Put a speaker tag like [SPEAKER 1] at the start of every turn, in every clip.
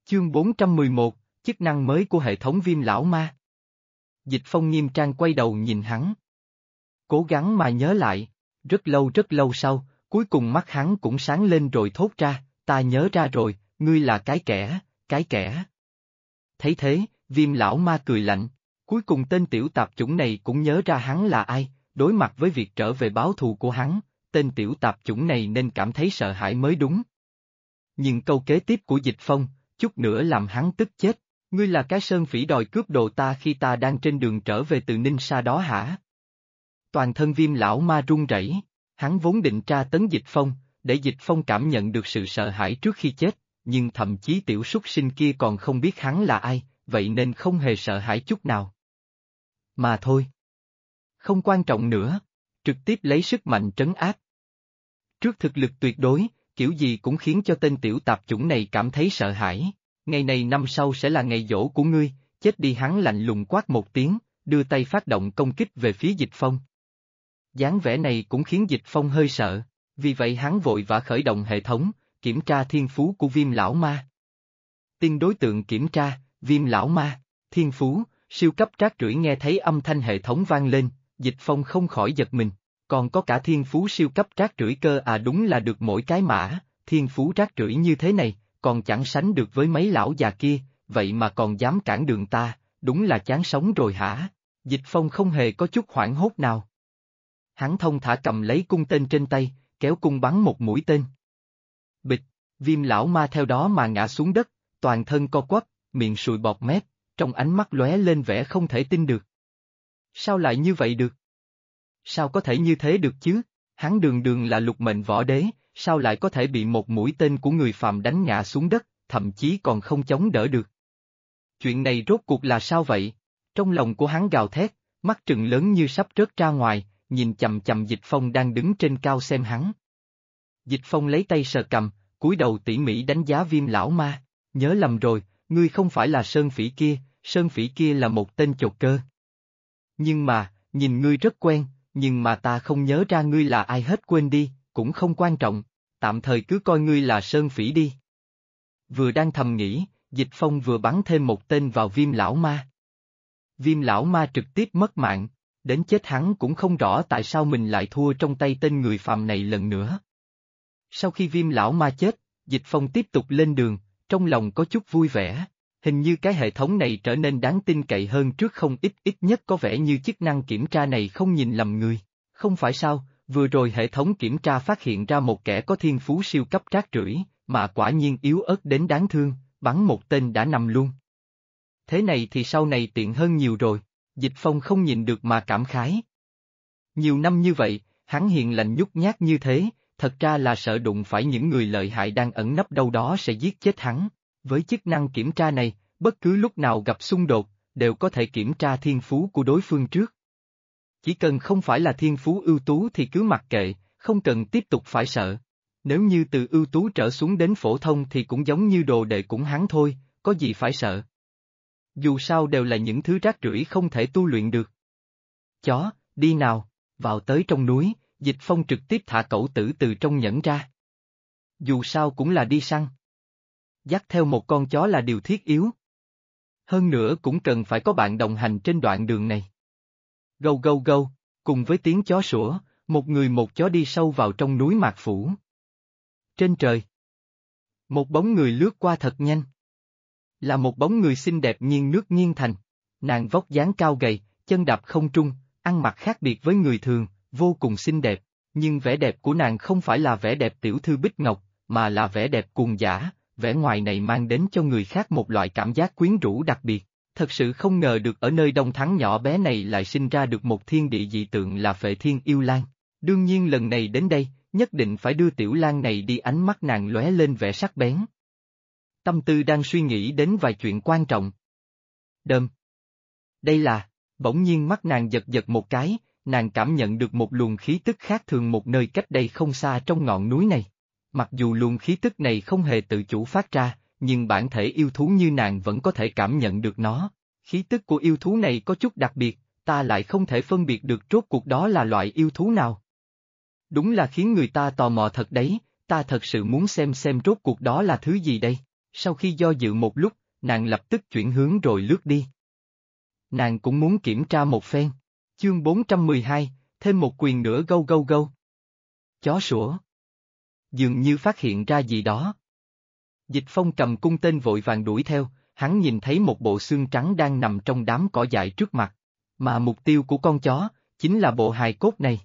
[SPEAKER 1] Chương 411, chức năng mới của hệ thống viêm lão ma. Dịch Phong nghiêm trang quay đầu nhìn hắn. Cố gắng mà nhớ lại, rất lâu sau, cuối cùng mắt hắn cũng sáng lên rồi thốt ra, ta nhớ ra rồi, ngươi là cái kẻ. Thấy thế, viêm lão ma cười lạnh, cuối cùng tên tiểu tạp chủng này cũng nhớ ra hắn là ai, đối mặt với việc trở về báo thù của hắn, tên tiểu tạp chủng này nên cảm thấy sợ hãi mới đúng. Nhưng câu kế tiếp của Dịch Phong, chút nữa làm hắn tức chết, ngươi là cái sơn phỉ đòi cướp đồ ta khi ta đang trên đường trở về từ Ninh Sa đó hả? Toàn thân viêm lão ma run rẩy, hắn vốn định tra tấn Dịch Phong, để Dịch Phong cảm nhận được sự sợ hãi trước khi chết, nhưng thậm chí tiểu súc sinh kia còn không biết hắn là ai, vậy nên không hề sợ hãi chút nào. Mà thôi. Không quan trọng nữa, trực tiếp lấy sức mạnh trấn áp. Trước thực lực tuyệt đối, kiểu gì cũng khiến cho tên tiểu tạp chủng này cảm thấy sợ hãi. Ngày này năm sau sẽ là ngày giỗ của ngươi, chết đi, hắn lạnh lùng quát một tiếng, đưa tay phát động công kích về phía Dịch Phong. Dáng vẻ này cũng khiến Dịch Phong hơi sợ, vì vậy hắn vội vã khởi động hệ thống, kiểm tra thiên phú của viêm lão ma. Tiên đối tượng kiểm tra, viêm lão ma, thiên phú, siêu cấp trác rưởi. Nghe thấy âm thanh hệ thống vang lên, Dịch Phong không khỏi giật mình, còn có cả thiên phú siêu cấp trác rưởi cơ à, đúng là được mỗi cái mã, thiên phú trác rưởi như thế này, còn chẳng sánh được với mấy lão già kia, vậy mà còn dám cản đường ta, đúng là chán sống rồi hả? Dịch Phong không hề có chút hoảng hốt nào. Hắn thông thả cầm lấy cung tên trên tay, kéo cung bắn một mũi tên. Bịch, viêm lão ma theo đó mà ngã xuống đất, toàn thân co quắp, miệng sùi bọt mép, trong ánh mắt lóe lên vẻ không thể tin được. Sao lại như vậy được? Sao có thể như thế được chứ? Hắn đường đường là lục mệnh võ đế, sao lại có thể bị một mũi tên của người phàm đánh ngã xuống đất, thậm chí còn không chống đỡ được? Chuyện này rốt cuộc là sao vậy? Trong lòng của hắn gào thét, mắt trừng lớn như sắp rớt ra ngoài, nhìn chằm chằm Dịch Phong đang đứng trên cao xem hắn. Dịch Phong lấy tay sờ cằm, cúi đầu tỉ mỉ đánh giá viêm lão ma, nhớ lầm rồi, ngươi không phải là Sơn Phỉ kia là một tên chột cơ. Nhưng mà, nhìn ngươi rất quen, nhưng mà ta không nhớ ra ngươi là ai hết, quên đi, cũng không quan trọng, tạm thời cứ coi ngươi là Sơn Phỉ đi. Vừa đang thầm nghĩ, Dịch Phong vừa bắn thêm một tên vào viêm lão ma. Viêm lão ma trực tiếp mất mạng, đến chết hắn cũng không rõ tại sao mình lại thua trong tay tên người phàm này lần nữa. Sau khi viêm lão ma chết, Dịch Phong tiếp tục lên đường, trong lòng có chút vui vẻ, hình như cái hệ thống này trở nên đáng tin cậy hơn trước không ít, ít nhất có vẻ như chức năng kiểm tra này không nhìn lầm người. Không phải sao, vừa rồi hệ thống kiểm tra phát hiện ra một kẻ có thiên phú siêu cấp trác rưởi, mà quả nhiên yếu ớt đến đáng thương, bắn một tên đã nằm luôn. Thế này thì sau này tiện hơn nhiều rồi, Dịch Phong không nhịn được mà cảm khái. Nhiều năm như vậy, hắn hiền lành nhút nhát như thế, thật ra là sợ đụng phải những người lợi hại đang ẩn nấp đâu đó sẽ giết chết hắn. Với chức năng kiểm tra này, bất cứ lúc nào gặp xung đột, đều có thể kiểm tra thiên phú của đối phương trước. Chỉ cần không phải là thiên phú ưu tú thì cứ mặc kệ, không cần tiếp tục phải sợ. Nếu như từ ưu tú trở xuống đến phổ thông thì cũng giống như đồ đệ cũng hắn thôi, có gì phải sợ. Dù sao đều là những thứ rác rưởi không thể tu luyện được. Chó, đi nào, vào tới trong núi, Dịch Phong trực tiếp thả cẩu tử từ trong nhẫn ra. Dù sao cũng là đi săn. Dắt theo một con chó là điều thiết yếu. Hơn nữa cũng cần phải có bạn đồng hành trên đoạn đường này. Gâu gâu gâu, cùng với tiếng chó sủa, một người một chó đi sâu vào trong núi Mạc Phủ. Trên trời, một bóng người lướt qua thật nhanh. Là một bóng người xinh đẹp nghiêng nước nghiêng thành. Nàng vóc dáng cao gầy, chân đạp không trung, ăn mặc khác biệt với người thường, vô cùng xinh đẹp, nhưng vẻ đẹp của nàng không phải là vẻ đẹp tiểu thư bích ngọc, mà là vẻ đẹp cuồng dã, vẻ ngoài này mang đến cho người khác một loại cảm giác quyến rũ đặc biệt. Thật sự không ngờ được ở nơi Đông Thắng nhỏ bé này lại sinh ra được một thiên địa dị tượng là Phệ Thiên Yêu Lang. Đương nhiên lần này đến đây, nhất định phải đưa tiểu lang này đi, ánh mắt nàng lóe lên vẻ sắc bén. Tâm tư đang suy nghĩ đến vài chuyện quan trọng. Đơm. Đây là, bỗng nhiên mắt nàng giật giật một cái, nàng cảm nhận được một luồng khí tức khác thường một nơi cách đây không xa trong ngọn núi này. Mặc dù luồng khí tức này không hề tự chủ phát ra, nhưng bản thể yêu thú như nàng vẫn có thể cảm nhận được nó. Khí tức của yêu thú này có chút đặc biệt, ta lại không thể phân biệt được rốt cuộc đó là loại yêu thú nào. Đúng là khiến người ta tò mò thật đấy, ta thật sự muốn xem rốt cuộc đó là thứ gì đây. Sau khi do dự một lúc, nàng lập tức chuyển hướng rồi lướt đi. Nàng cũng muốn kiểm tra một phen. Chương 412, thêm một quyền nữa gâu gâu gâu. Chó sủa. Dường như phát hiện ra gì đó. Dịch Phong cầm cung tên vội vàng đuổi theo, hắn nhìn thấy một bộ xương trắng đang nằm trong đám cỏ dại trước mặt. Mà mục tiêu của con chó, chính là bộ hài cốt này.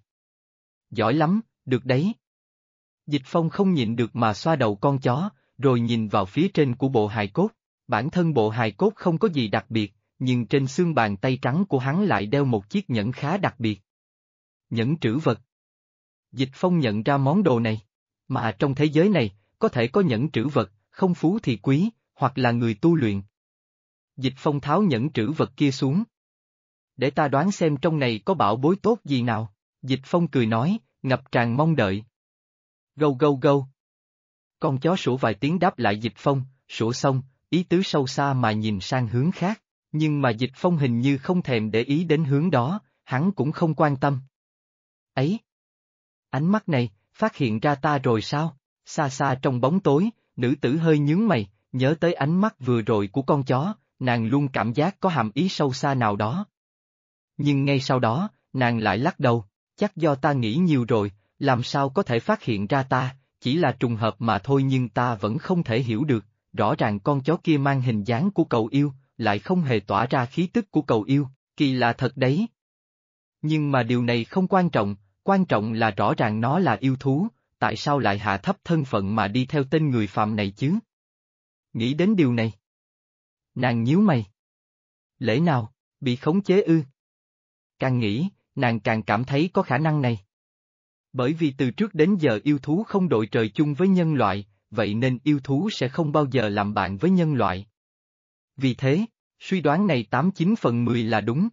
[SPEAKER 1] Giỏi lắm, được đấy. Dịch Phong không nhịn được mà xoa đầu con chó, rồi nhìn vào phía trên của bộ hài cốt. Bản thân bộ hài cốt không có gì đặc biệt, nhưng trên xương bàn tay trắng của hắn lại đeo một chiếc nhẫn khá đặc biệt. Nhẫn trữ vật. Dịch Phong nhận ra món đồ này. Mà trong thế giới này, có thể có nhẫn trữ vật, không phú thì quý, hoặc là người tu luyện. Dịch Phong tháo nhẫn trữ vật kia xuống. Để ta đoán xem trong này có bảo bối tốt gì nào. Dịch Phong cười nói, ngập tràn mong đợi. Gâu gâu gâu. Con chó sủa vài tiếng đáp lại Dịch Phong, sủa xong, ý tứ sâu xa mà nhìn sang hướng khác, nhưng mà Dịch Phong hình như không thèm để ý đến hướng đó, hắn cũng không quan tâm. Ấy! Ánh mắt này, phát hiện ra ta rồi sao? Xa xa trong bóng tối, nữ tử hơi nhướng mày, nhớ tới ánh mắt vừa rồi của con chó, nàng luôn cảm giác có hàm ý sâu xa nào đó. Nhưng ngay sau đó, nàng lại lắc đầu, chắc do ta nghĩ nhiều rồi, làm sao có thể phát hiện ra ta, chỉ là trùng hợp mà thôi nhưng ta vẫn không thể hiểu được, rõ ràng con chó kia mang hình dáng của cầu yêu, lại không hề tỏa ra khí tức của cầu yêu, kỳ lạ thật đấy. Nhưng mà điều này không quan trọng là rõ ràng nó là yêu thú, tại sao lại hạ thấp thân phận mà đi theo tên người phàm này chứ? Nghĩ đến điều này. Nàng nhíu mày. Lẽ nào, bị khống chế ư? Càng nghĩ, nàng càng cảm thấy có khả năng này. Bởi vì từ trước đến giờ yêu thú không đội trời chung với nhân loại, vậy nên yêu thú sẽ không bao giờ làm bạn với nhân loại. Vì thế, suy đoán này 89/10 là đúng.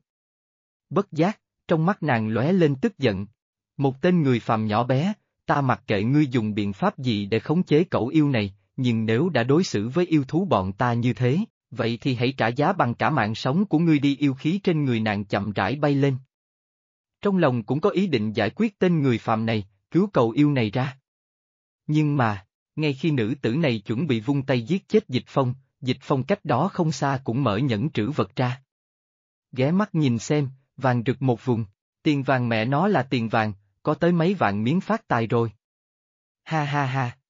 [SPEAKER 1] Bất giác, trong mắt nàng lóe lên tức giận. Một tên người phàm nhỏ bé, ta mặc kệ ngươi dùng biện pháp gì để khống chế cẩu yêu này, nhưng nếu đã đối xử với yêu thú bọn ta như thế, vậy thì hãy trả giá bằng cả mạng sống của ngươi đi. Yêu khí trên người nàng chậm rãi bay lên. Trong lòng cũng có ý định giải quyết tên người phàm này, cứu cậu yêu này ra. Nhưng mà, ngay khi nữ tử này chuẩn bị vung tay giết chết Dịch Phong cách đó không xa cũng mở nhẫn trữ vật ra. Ghé mắt nhìn xem, vàng rực một vùng, tiền vàng mẹ nó là tiền vàng, có tới mấy vạn miếng phát tài rồi. Ha ha ha.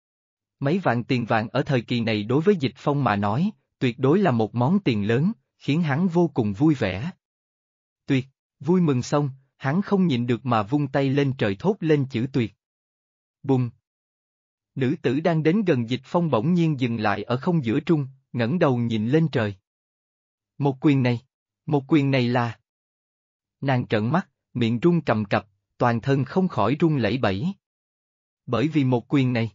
[SPEAKER 1] Mấy vạn tiền vàng ở thời kỳ này đối với Dịch Phong mà nói, tuyệt đối là một món tiền lớn, khiến hắn vô cùng vui vẻ. Tuyệt, vui mừng xong, hắn không nhịn được mà vung tay lên trời thốt lên chữ tuyệt. Bùng! Nữ tử đang đến gần Dịch Phong bỗng nhiên dừng lại ở không giữa trung, ngẩng đầu nhìn lên trời. Một quyền này là... Nàng trợn mắt, miệng run cầm cập, toàn thân không khỏi run lẩy bẩy. Bởi vì một quyền này,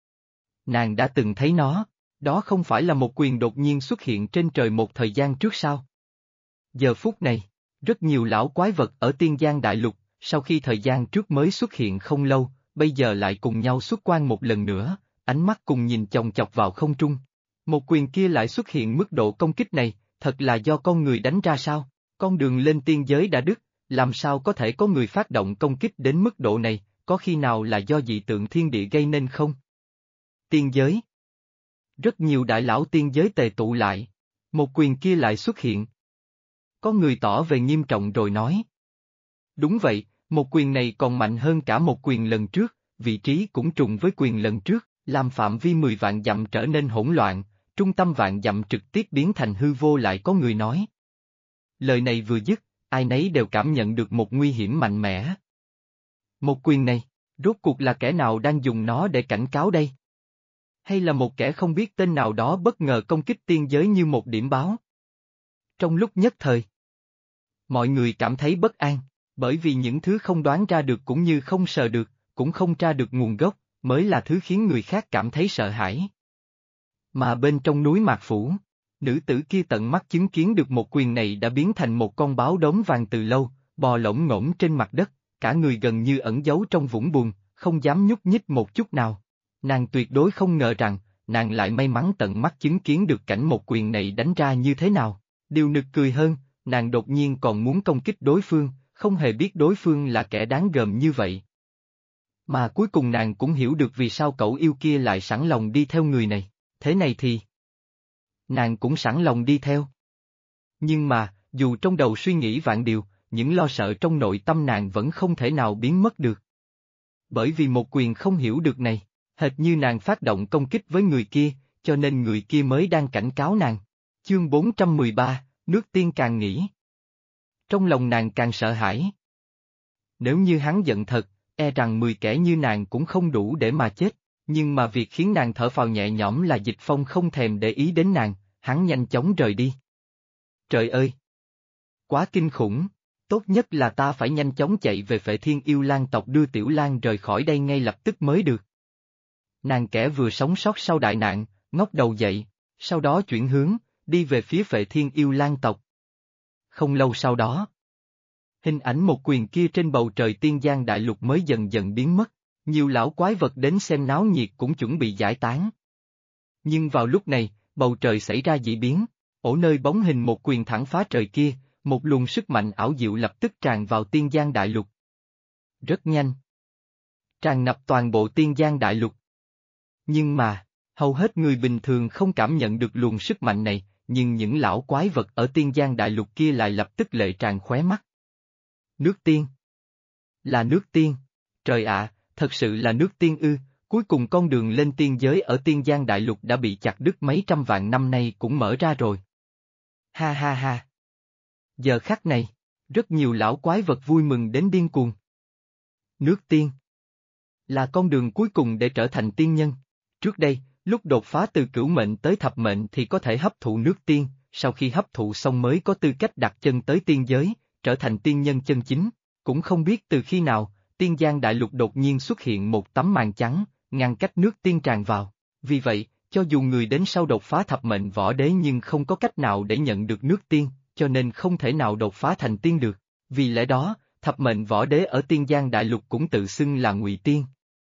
[SPEAKER 1] nàng đã từng thấy nó, đó không phải là một quyền đột nhiên xuất hiện trên trời một thời gian trước sao? Giờ phút này, rất nhiều lão quái vật ở Tiên Giang Đại Lục, sau khi thời gian trước mới xuất hiện không lâu, bây giờ lại cùng nhau xuất quan một lần nữa, ánh mắt cùng nhìn chòng chọc vào không trung. Một quyền kia lại xuất hiện mức độ công kích này, thật là do con người đánh ra sao? Con đường lên tiên giới đã đứt, làm sao có thể có người phát động công kích đến mức độ này, có khi nào là do dị tượng thiên địa gây nên không? Tiên giới. Rất nhiều đại lão tiên giới tề tụ lại. Một quyền kia lại xuất hiện. Có người tỏ về nghiêm trọng rồi nói. Đúng vậy, một quyền này còn mạnh hơn cả một quyền lần trước, vị trí cũng trùng với quyền lần trước, làm phạm vi 10 vạn dặm trở nên hỗn loạn, trung tâm vạn dặm trực tiếp biến thành hư vô. Lại có người nói. Lời này vừa dứt, ai nấy đều cảm nhận được một nguy hiểm mạnh mẽ. Một quyền này, rốt cuộc là kẻ nào đang dùng nó để cảnh cáo đây? Hay là một kẻ không biết tên nào đó bất ngờ công kích tiên giới như một điểm báo? Trong lúc nhất thời, mọi người cảm thấy bất an, bởi vì những thứ không đoán ra được cũng như không sờ được, cũng không tra được nguồn gốc, mới là thứ khiến người khác cảm thấy sợ hãi. Mà bên trong núi Mạc Phủ, nữ tử kia tận mắt chứng kiến được một quyền này đã biến thành một con báo đốm vàng từ lâu, bò lổm ngổm trên mặt đất, cả người gần như ẩn giấu trong vũng bùn, không dám nhúc nhích một chút nào. Nàng tuyệt đối không ngờ rằng, nàng lại may mắn tận mắt chứng kiến được cảnh một quyền này đánh ra như thế nào. Điều nực cười hơn, nàng đột nhiên còn muốn công kích đối phương, không hề biết đối phương là kẻ đáng gờm như vậy. Mà cuối cùng nàng cũng hiểu được vì sao cậu yêu kia lại sẵn lòng đi theo người này. Thế này thì, nàng cũng sẵn lòng đi theo. Nhưng mà, dù trong đầu suy nghĩ vạn điều, những lo sợ trong nội tâm nàng vẫn không thể nào biến mất được. Bởi vì một quyền không hiểu được này, hệt như nàng phát động công kích với người kia, cho nên người kia mới đang cảnh cáo nàng. Chương 413, nước tiên càng nghĩ. Trong lòng nàng càng sợ hãi. Nếu như hắn giận thật, e rằng 10 kẻ như nàng cũng không đủ để mà chết, nhưng mà việc khiến nàng thở phào nhẹ nhõm là Dịch Phong không thèm để ý đến nàng, hắn nhanh chóng rời đi. Trời ơi! Quá kinh khủng! Tốt nhất là ta phải nhanh chóng chạy về Phệ Thiên Yêu Lang tộc đưa Tiểu Lang rời khỏi đây ngay lập tức mới được. Nàng kẻ vừa sống sót sau đại nạn, ngóc đầu dậy, sau đó chuyển hướng, đi về phía Phệ Thiên Yêu Lang tộc. Không lâu sau đó, hình ảnh một quyền kia trên bầu trời tiên giang đại lục mới dần dần biến mất, nhiều lão quái vật đến xem náo nhiệt cũng chuẩn bị giải tán. Nhưng vào lúc này, bầu trời xảy ra dị biến, ở nơi bóng hình một quyền thẳng phá trời kia, một luồng sức mạnh ảo diệu lập tức tràn vào tiên giang đại lục. Rất nhanh. Tràn ngập toàn bộ tiên giang đại lục. Nhưng mà, hầu hết người bình thường không cảm nhận được luồng sức mạnh này, nhưng những lão quái vật ở tiên giang đại lục kia lại lập tức lệ tràn khóe mắt. Nước tiên. Là nước tiên. Trời ạ, thật sự là nước tiên ư, cuối cùng con đường lên tiên giới ở tiên giang đại lục đã bị chặt đứt mấy trăm vạn năm nay cũng mở ra rồi. Ha ha ha. Giờ khắc này, rất nhiều lão quái vật vui mừng đến điên cuồng. Nước tiên. Là con đường cuối cùng để trở thành tiên nhân. Trước đây, lúc đột phá từ cửu mệnh tới thập mệnh thì có thể hấp thụ nước tiên, sau khi hấp thụ xong mới có tư cách đặt chân tới tiên giới, trở thành tiên nhân chân chính. Cũng không biết từ khi nào, tiên giang đại lục đột nhiên xuất hiện một tấm màn trắng, ngăn cách nước tiên tràn vào. Vì vậy, cho dù người đến sau đột phá thập mệnh võ đế nhưng không có cách nào để nhận được nước tiên, cho nên không thể nào đột phá thành tiên được. Vì lẽ đó, thập mệnh võ đế ở tiên giang đại lục cũng tự xưng là ngụy tiên.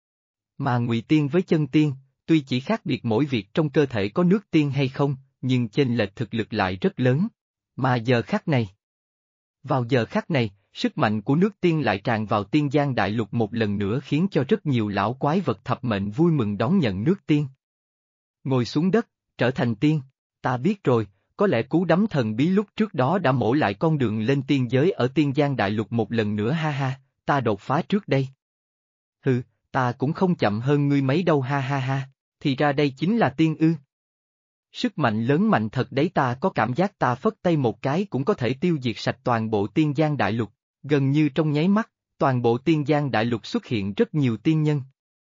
[SPEAKER 1] Mà ngụy tiên với chân tiên, tuy chỉ khác biệt mỗi việc trong cơ thể có nước tiên hay không, nhưng chênh lệch thực lực lại rất lớn. Mà giờ khắc này. Vào giờ khắc này, sức mạnh của nước tiên lại tràn vào tiên giang đại lục một lần nữa khiến cho rất nhiều lão quái vật thập mệnh vui mừng đón nhận nước tiên. Ngồi xuống đất, trở thành tiên, ta biết rồi, có lẽ cú đấm thần bí lúc trước đó đã mổ lại con đường lên tiên giới ở tiên giang đại lục một lần nữa ha ha, ta đột phá trước đây. Hừ, ta cũng không chậm hơn ngươi mấy đâu ha ha ha, thì ra đây chính là tiên ư. Sức mạnh lớn mạnh thật đấy, ta có cảm giác ta phất tay một cái cũng có thể tiêu diệt sạch toàn bộ tiên giang đại lục, gần như trong nháy mắt, toàn bộ tiên giang đại lục xuất hiện rất nhiều tiên nhân.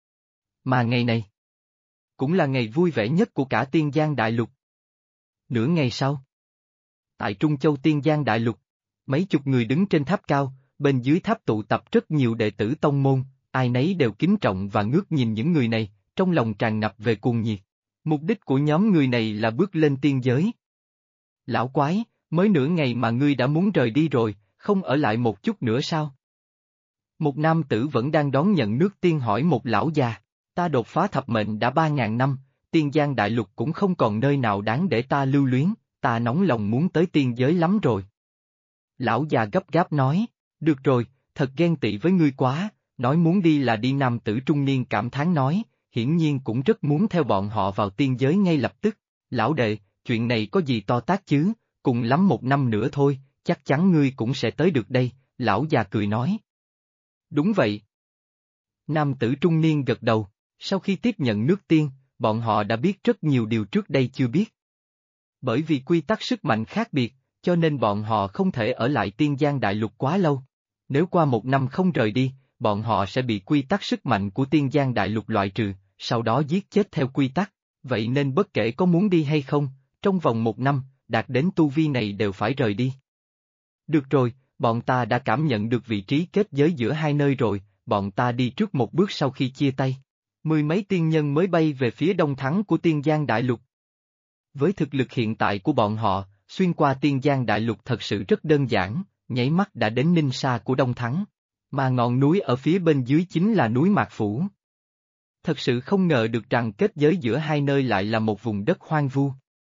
[SPEAKER 1] Mà ngày này, cũng là ngày vui vẻ nhất của cả tiên giang đại lục. Nửa ngày sau, tại Trung Châu tiên giang đại lục, mấy chục người đứng trên tháp cao, bên dưới tháp tụ tập rất nhiều đệ tử tông môn, ai nấy đều kính trọng và ngước nhìn những người này, trong lòng tràn ngập về cuồng nhiệt. Mục đích của nhóm người này là bước lên tiên giới. Lão quái, mới nửa ngày mà ngươi đã muốn rời đi rồi, không ở lại một chút nữa sao? Một nam tử vẫn đang đón nhận nước tiên hỏi một lão già, ta đột phá thập mệnh đã 3.000 năm, tiên giang đại lục cũng không còn nơi nào đáng để ta lưu luyến, ta nóng lòng muốn tới tiên giới lắm rồi. Lão già gấp gáp nói, được rồi, thật ghen tị với ngươi quá, nói muốn đi là đi. Nam tử trung niên cảm thán nói, hiển nhiên cũng rất muốn theo bọn họ vào tiên giới ngay lập tức. Lão đệ, chuyện này có gì to tát chứ, cùng lắm 1 năm nữa thôi, chắc chắn ngươi cũng sẽ tới được đây, lão già cười nói. Đúng vậy. Nam tử trung niên gật đầu, sau khi tiếp nhận nước tiên, bọn họ đã biết rất nhiều điều trước đây chưa biết. Bởi vì quy tắc sức mạnh khác biệt, cho nên bọn họ không thể ở lại tiên giang đại lục quá lâu. Nếu qua 1 năm không rời đi, bọn họ sẽ bị quy tắc sức mạnh của tiên giang đại lục loại trừ, sau đó giết chết theo quy tắc. Vậy nên bất kể có muốn đi hay không, trong vòng 1 năm, đạt đến tu vi này đều phải rời đi. Được rồi, bọn ta đã cảm nhận được vị trí kết giới giữa hai nơi rồi, bọn ta đi trước một bước sau khi chia tay. 10 mấy tiên nhân mới bay về phía đông thắng của tiên giang đại lục. Với thực lực hiện tại của bọn họ, xuyên qua tiên giang đại lục thật sự rất đơn giản, nháy mắt đã đến Ninh Sa của Đông Thắng. Mà ngọn núi ở phía bên dưới chính là núi Mạc Phủ. Thật sự không ngờ được rằng kết giới giữa hai nơi lại là một vùng đất hoang vu.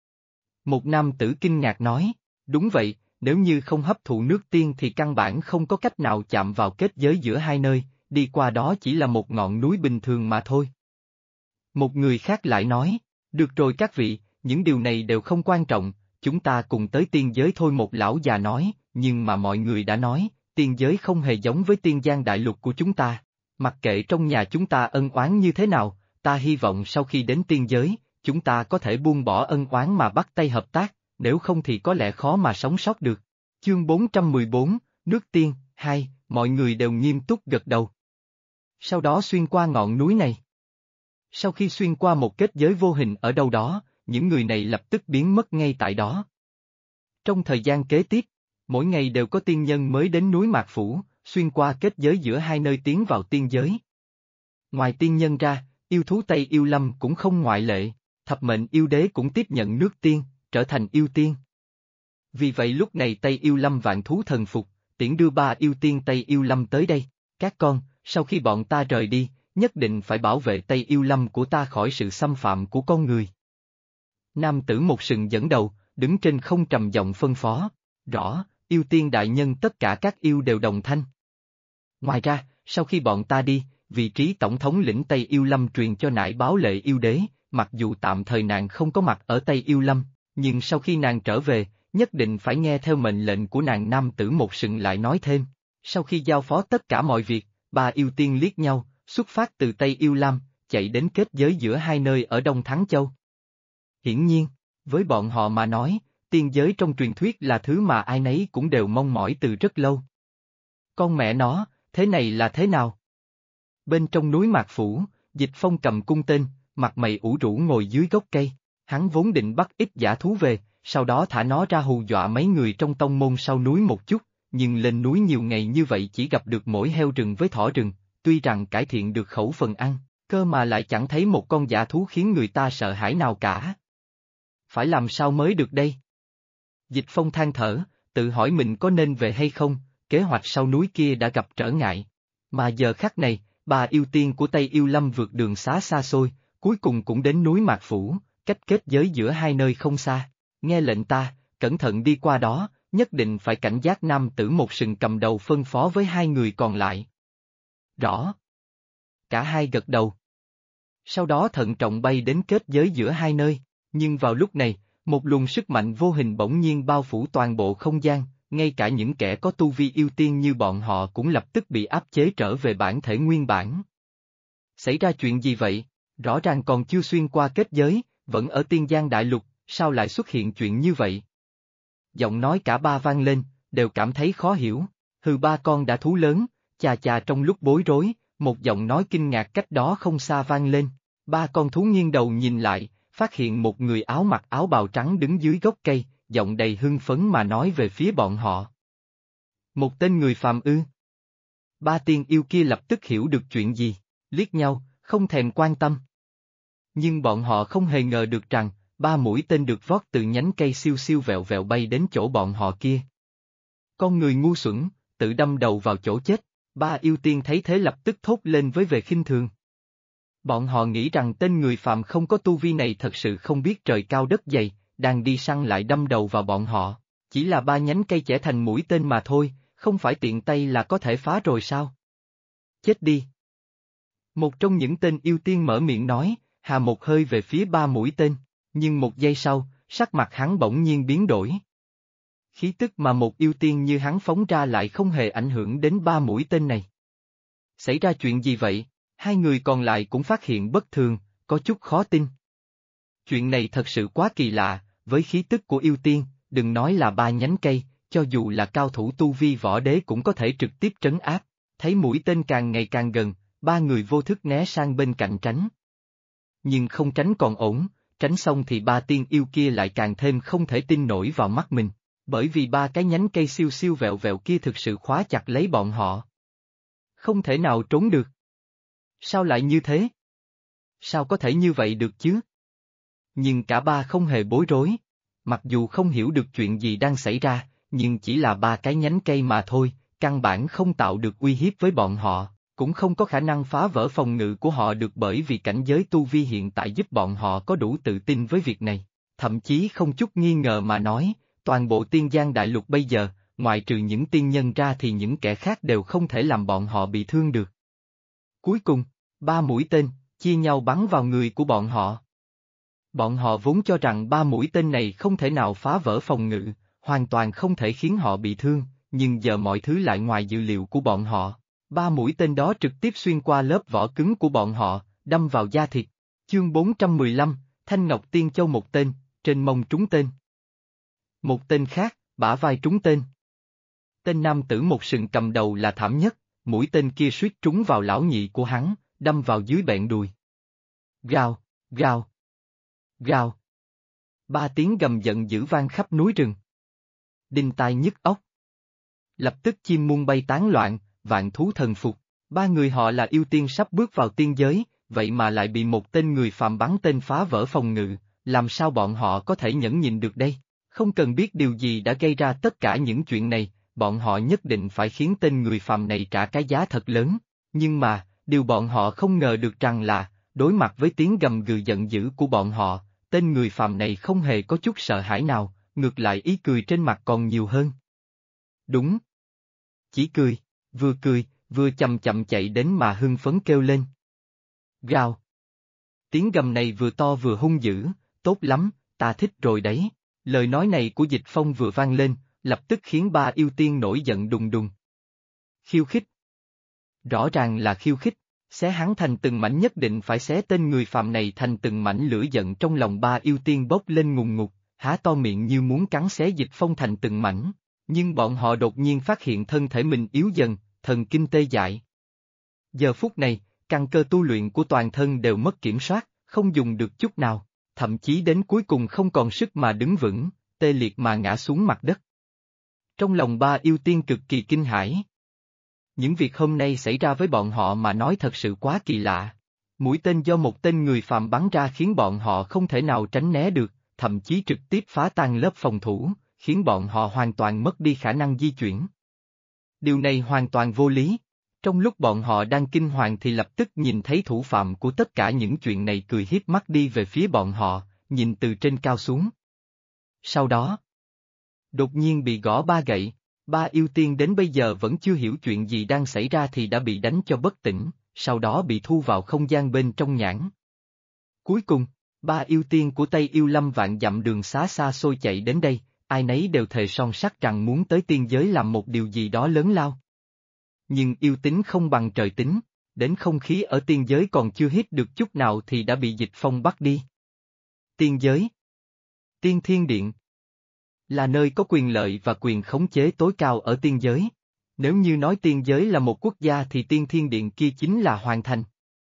[SPEAKER 1] Một nam tử kinh ngạc nói, đúng vậy, nếu như không hấp thụ nước tiên thì căn bản không có cách nào chạm vào kết giới giữa hai nơi, đi qua đó chỉ là một ngọn núi bình thường mà thôi. Một người khác lại nói, được rồi các vị, những điều này đều không quan trọng, chúng ta cùng tới tiên giới thôi, một lão già nói, nhưng mà mọi người đã nói, tiên giới không hề giống với tiên giang đại lục của chúng ta. Mặc kệ trong nhà chúng ta ân oán như thế nào, ta hy vọng sau khi đến tiên giới, chúng ta có thể buông bỏ ân oán mà bắt tay hợp tác, nếu không thì có lẽ khó mà sống sót được. Chương 414, Nước Tiên, 2, mọi người đều nghiêm túc gật đầu. Sau đó xuyên qua ngọn núi này. Sau khi xuyên qua một kết giới vô hình ở đâu đó, những người này lập tức biến mất ngay tại đó. Trong thời gian kế tiếp, mỗi ngày đều có tiên nhân mới đến núi Mạc Phủ, xuyên qua kết giới giữa hai nơi tiến vào tiên giới. Ngoài tiên nhân ra, yêu thú Tây Yêu Lâm cũng không ngoại lệ, thập mệnh yêu đế cũng tiếp nhận nước tiên, trở thành yêu tiên. Vì vậy lúc này Tây Yêu Lâm vạn thú thần phục, tiễn đưa 3 yêu tiên Tây Yêu Lâm tới đây. Các con, sau khi bọn ta rời đi, nhất định phải bảo vệ Tây Yêu Lâm của ta khỏi sự xâm phạm của con người. Nam tử một sừng dẫn đầu, đứng trên không trầm giọng phân phó. Rõ, yêu tiên đại nhân, tất cả các yêu đều đồng thanh. Ngoài ra, sau khi bọn ta đi, vị trí tổng thống lĩnh Tây Yêu Lâm truyền cho nải báo lệ yêu đế, mặc dù tạm thời nàng không có mặt ở Tây Yêu Lâm, nhưng sau khi nàng trở về, nhất định phải nghe theo mệnh lệnh của nàng. Nam tử một sừng lại nói thêm, sau khi giao phó tất cả mọi việc, 3 yêu tiên liếc nhau, xuất phát từ Tây Yêu Lâm, chạy đến kết giới giữa hai nơi ở Đông Thắng Châu. Hiển nhiên, với bọn họ mà nói, tiên giới trong truyền thuyết là thứ mà ai nấy cũng đều mong mỏi từ rất lâu. Con mẹ nó, thế này là thế nào? Bên trong núi Mạc Phủ, Dịch Phong cầm cung tên, mặt mày ủ rũ ngồi dưới gốc cây, hắn vốn định bắt ít dã thú về, sau đó thả nó ra hù dọa mấy người trong tông môn sau núi một chút, nhưng lên núi nhiều ngày như vậy chỉ gặp được mỗi heo rừng với thỏ rừng, tuy rằng cải thiện được khẩu phần ăn, cơ mà lại chẳng thấy một con dã thú khiến người ta sợ hãi nào cả. Phải làm sao mới được đây? Dịch Phong than thở, tự hỏi mình có nên về hay không, kế hoạch sau núi kia đã gặp trở ngại. Mà giờ khắc này, 3 yêu tiên của Tây Yêu Lâm vượt đường xá xa xôi, cuối cùng cũng đến núi Mạc Phủ, cách kết giới giữa hai nơi không xa. Nghe lệnh ta, cẩn thận đi qua đó, nhất định phải cảnh giác. Nam tử một sừng cầm đầu phân phó với 2 người còn lại. Rõ. Cả hai gật đầu. Sau đó thận trọng bay đến kết giới giữa hai nơi, nhưng vào lúc này, một luồng sức mạnh vô hình bỗng nhiên bao phủ toàn bộ không gian, ngay cả những kẻ có tu vi yêu tiên như bọn họ cũng lập tức bị áp chế trở về bản thể nguyên bản. Xảy ra chuyện gì vậy? Rõ ràng còn chưa xuyên qua kết giới, vẫn ở tiên giang đại lục, sao lại xuất hiện chuyện như vậy? Giọng nói cả ba vang lên, đều cảm thấy khó hiểu. Hừ, 3 con đã thú lớn, chà chà. Trong lúc bối rối, một giọng nói kinh ngạc cách đó không xa vang lên. 3 con thú nghiêng đầu nhìn lại, phát hiện một người áo mặc áo bào trắng đứng dưới gốc cây, giọng đầy hưng phấn mà nói về phía bọn họ. Một tên người phàm ư? 3 tiên yêu kia lập tức hiểu được chuyện gì, liếc nhau, không thèm quan tâm. Nhưng bọn họ không hề ngờ được rằng, 3 mũi tên được vót từ nhánh cây siêu siêu vẹo vẹo bay đến chỗ bọn họ kia. Con người ngu xuẩn, tự đâm đầu vào chỗ chết. 3 yêu tiên thấy thế lập tức thốt lên với vẻ khinh thường. Bọn họ nghĩ rằng tên người phàm không có tu vi này thật sự không biết trời cao đất dày, đang đi săn lại đâm đầu vào bọn họ. Chỉ là 3 nhánh cây chẻ thành mũi tên mà thôi, không phải tiện tay là có thể phá rồi sao? Chết đi! Một trong những tên yêu tiên mở miệng nói, hà một hơi về phía 3 mũi tên, nhưng một giây sau, sắc mặt hắn bỗng nhiên biến đổi. Khí tức mà một yêu tiên như hắn phóng ra lại không hề ảnh hưởng đến 3 mũi tên này. Xảy ra chuyện gì vậy? 2 người còn lại cũng phát hiện bất thường, có chút khó tin. Chuyện này thật sự quá kỳ lạ, với khí tức của yêu tiên, đừng nói là 3 nhánh cây, cho dù là cao thủ tu vi võ đế cũng có thể trực tiếp trấn áp. Thấy mũi tên càng ngày càng gần, 3 người vô thức né sang bên cạnh tránh. Nhưng không tránh còn ổn, tránh xong thì 3 tiên yêu kia lại càng thêm không thể tin nổi vào mắt mình, bởi vì 3 cái nhánh cây siêu siêu vẹo vẹo kia thực sự khóa chặt lấy bọn họ. Không thể nào trốn được. Sao lại như thế? Sao có thể như vậy được chứ? Nhưng cả ba không hề bối rối. Mặc dù không hiểu được chuyện gì đang xảy ra, nhưng chỉ là 3 cái nhánh cây mà thôi, căn bản không tạo được uy hiếp với bọn họ, cũng không có khả năng phá vỡ phòng ngự của họ được, bởi vì cảnh giới tu vi hiện tại giúp bọn họ có đủ tự tin với việc này. Thậm chí không chút nghi ngờ mà nói, toàn bộ tiên giang đại lục bây giờ, ngoại trừ những tiên nhân ra thì những kẻ khác đều không thể làm bọn họ bị thương được. Cuối cùng, 3 mũi tên, chia nhau bắn vào người của bọn họ. Bọn họ vốn cho rằng 3 mũi tên này không thể nào phá vỡ phòng ngự, hoàn toàn không thể khiến họ bị thương, nhưng giờ mọi thứ lại ngoài dự liệu của bọn họ. 3 mũi tên đó trực tiếp xuyên qua lớp vỏ cứng của bọn họ, đâm vào da thịt. Chương 415, Thanh Ngọc Tiên Châu một tên, trên mông trúng tên. Một tên khác, bả vai trúng tên. Tên nam tử một sừng cầm đầu là thảm nhất, mũi tên kia suýt trúng vào lão nhị của hắn, đâm vào dưới bẹn đùi. Gào, gào, gào. 3 tiếng gầm giận dữ vang khắp núi rừng. Đinh tai nhức óc. Lập tức chim muôn bay tán loạn, vạn thú thần phục. 3 người họ là yêu tiên sắp bước vào tiên giới, vậy mà lại bị một tên người phàm bắn tên phá vỡ phòng ngự, làm sao bọn họ có thể nhẫn nhịn được đây? Không cần biết điều gì đã gây ra tất cả những chuyện này, bọn họ nhất định phải khiến tên người phàm này trả cái giá thật lớn. Nhưng mà, điều bọn họ không ngờ được rằng là, đối mặt với tiếng gầm gừ giận dữ của bọn họ, tên người phàm này không hề có chút sợ hãi nào, ngược lại ý cười trên mặt còn nhiều hơn. Đúng. Chỉ cười, vừa chậm chậm chạy đến mà hưng phấn kêu lên. Gào. Tiếng gầm này vừa to vừa hung dữ, tốt lắm, ta thích rồi đấy. Lời nói này của Dịch Phong vừa vang lên, lập tức khiến 3 yêu tiên nổi giận đùng đùng. Khiêu khích. Rõ ràng là khiêu khích, xé hắn thành từng mảnh, nhất định phải xé tên người phàm này thành từng mảnh. Lửa giận trong lòng 3 yêu tiên bốc lên ngùn ngụt, há to miệng như muốn cắn xé Dịch Phong thành từng mảnh, nhưng bọn họ đột nhiên phát hiện thân thể mình yếu dần, thần kinh tê dại. Giờ phút này, căn cơ tu luyện của toàn thân đều mất kiểm soát, không dùng được chút nào, thậm chí đến cuối cùng không còn sức mà đứng vững, tê liệt mà ngã xuống mặt đất. Trong lòng 3 yêu tiên cực kỳ kinh hãi. Những việc hôm nay xảy ra với bọn họ mà nói thật sự quá kỳ lạ. Mũi tên do một tên người phàm bắn ra khiến bọn họ không thể nào tránh né được, thậm chí trực tiếp phá tan lớp phòng thủ, khiến bọn họ hoàn toàn mất đi khả năng di chuyển. Điều này hoàn toàn vô lý. Trong lúc bọn họ đang kinh hoàng thì lập tức nhìn thấy thủ phạm của tất cả những chuyện này cười hiếp mắt đi về phía bọn họ, nhìn từ trên cao xuống. Sau đó, đột nhiên bị gõ 3 gậy, 3 yêu tiên đến bây giờ vẫn chưa hiểu chuyện gì đang xảy ra thì đã bị đánh cho bất tỉnh, sau đó bị thu vào không gian bên trong nhãn. Cuối cùng, 3 yêu tiên của Tây Yêu Lâm vạn dặm đường xá xa xôi chạy đến đây, ai nấy đều thề son sắt rằng muốn tới tiên giới làm một điều gì đó lớn lao. Nhưng yêu tính không bằng trời tính, đến không khí ở tiên giới còn chưa hít được chút nào thì đã bị Dịch Phong bắt đi. Tiên giới, Tiên Thiên Điện, là nơi có quyền lợi và quyền khống chế tối cao ở tiên giới. Nếu như nói tiên giới là một quốc gia thì Tiên Thiên Điện kia chính là hoàn thành.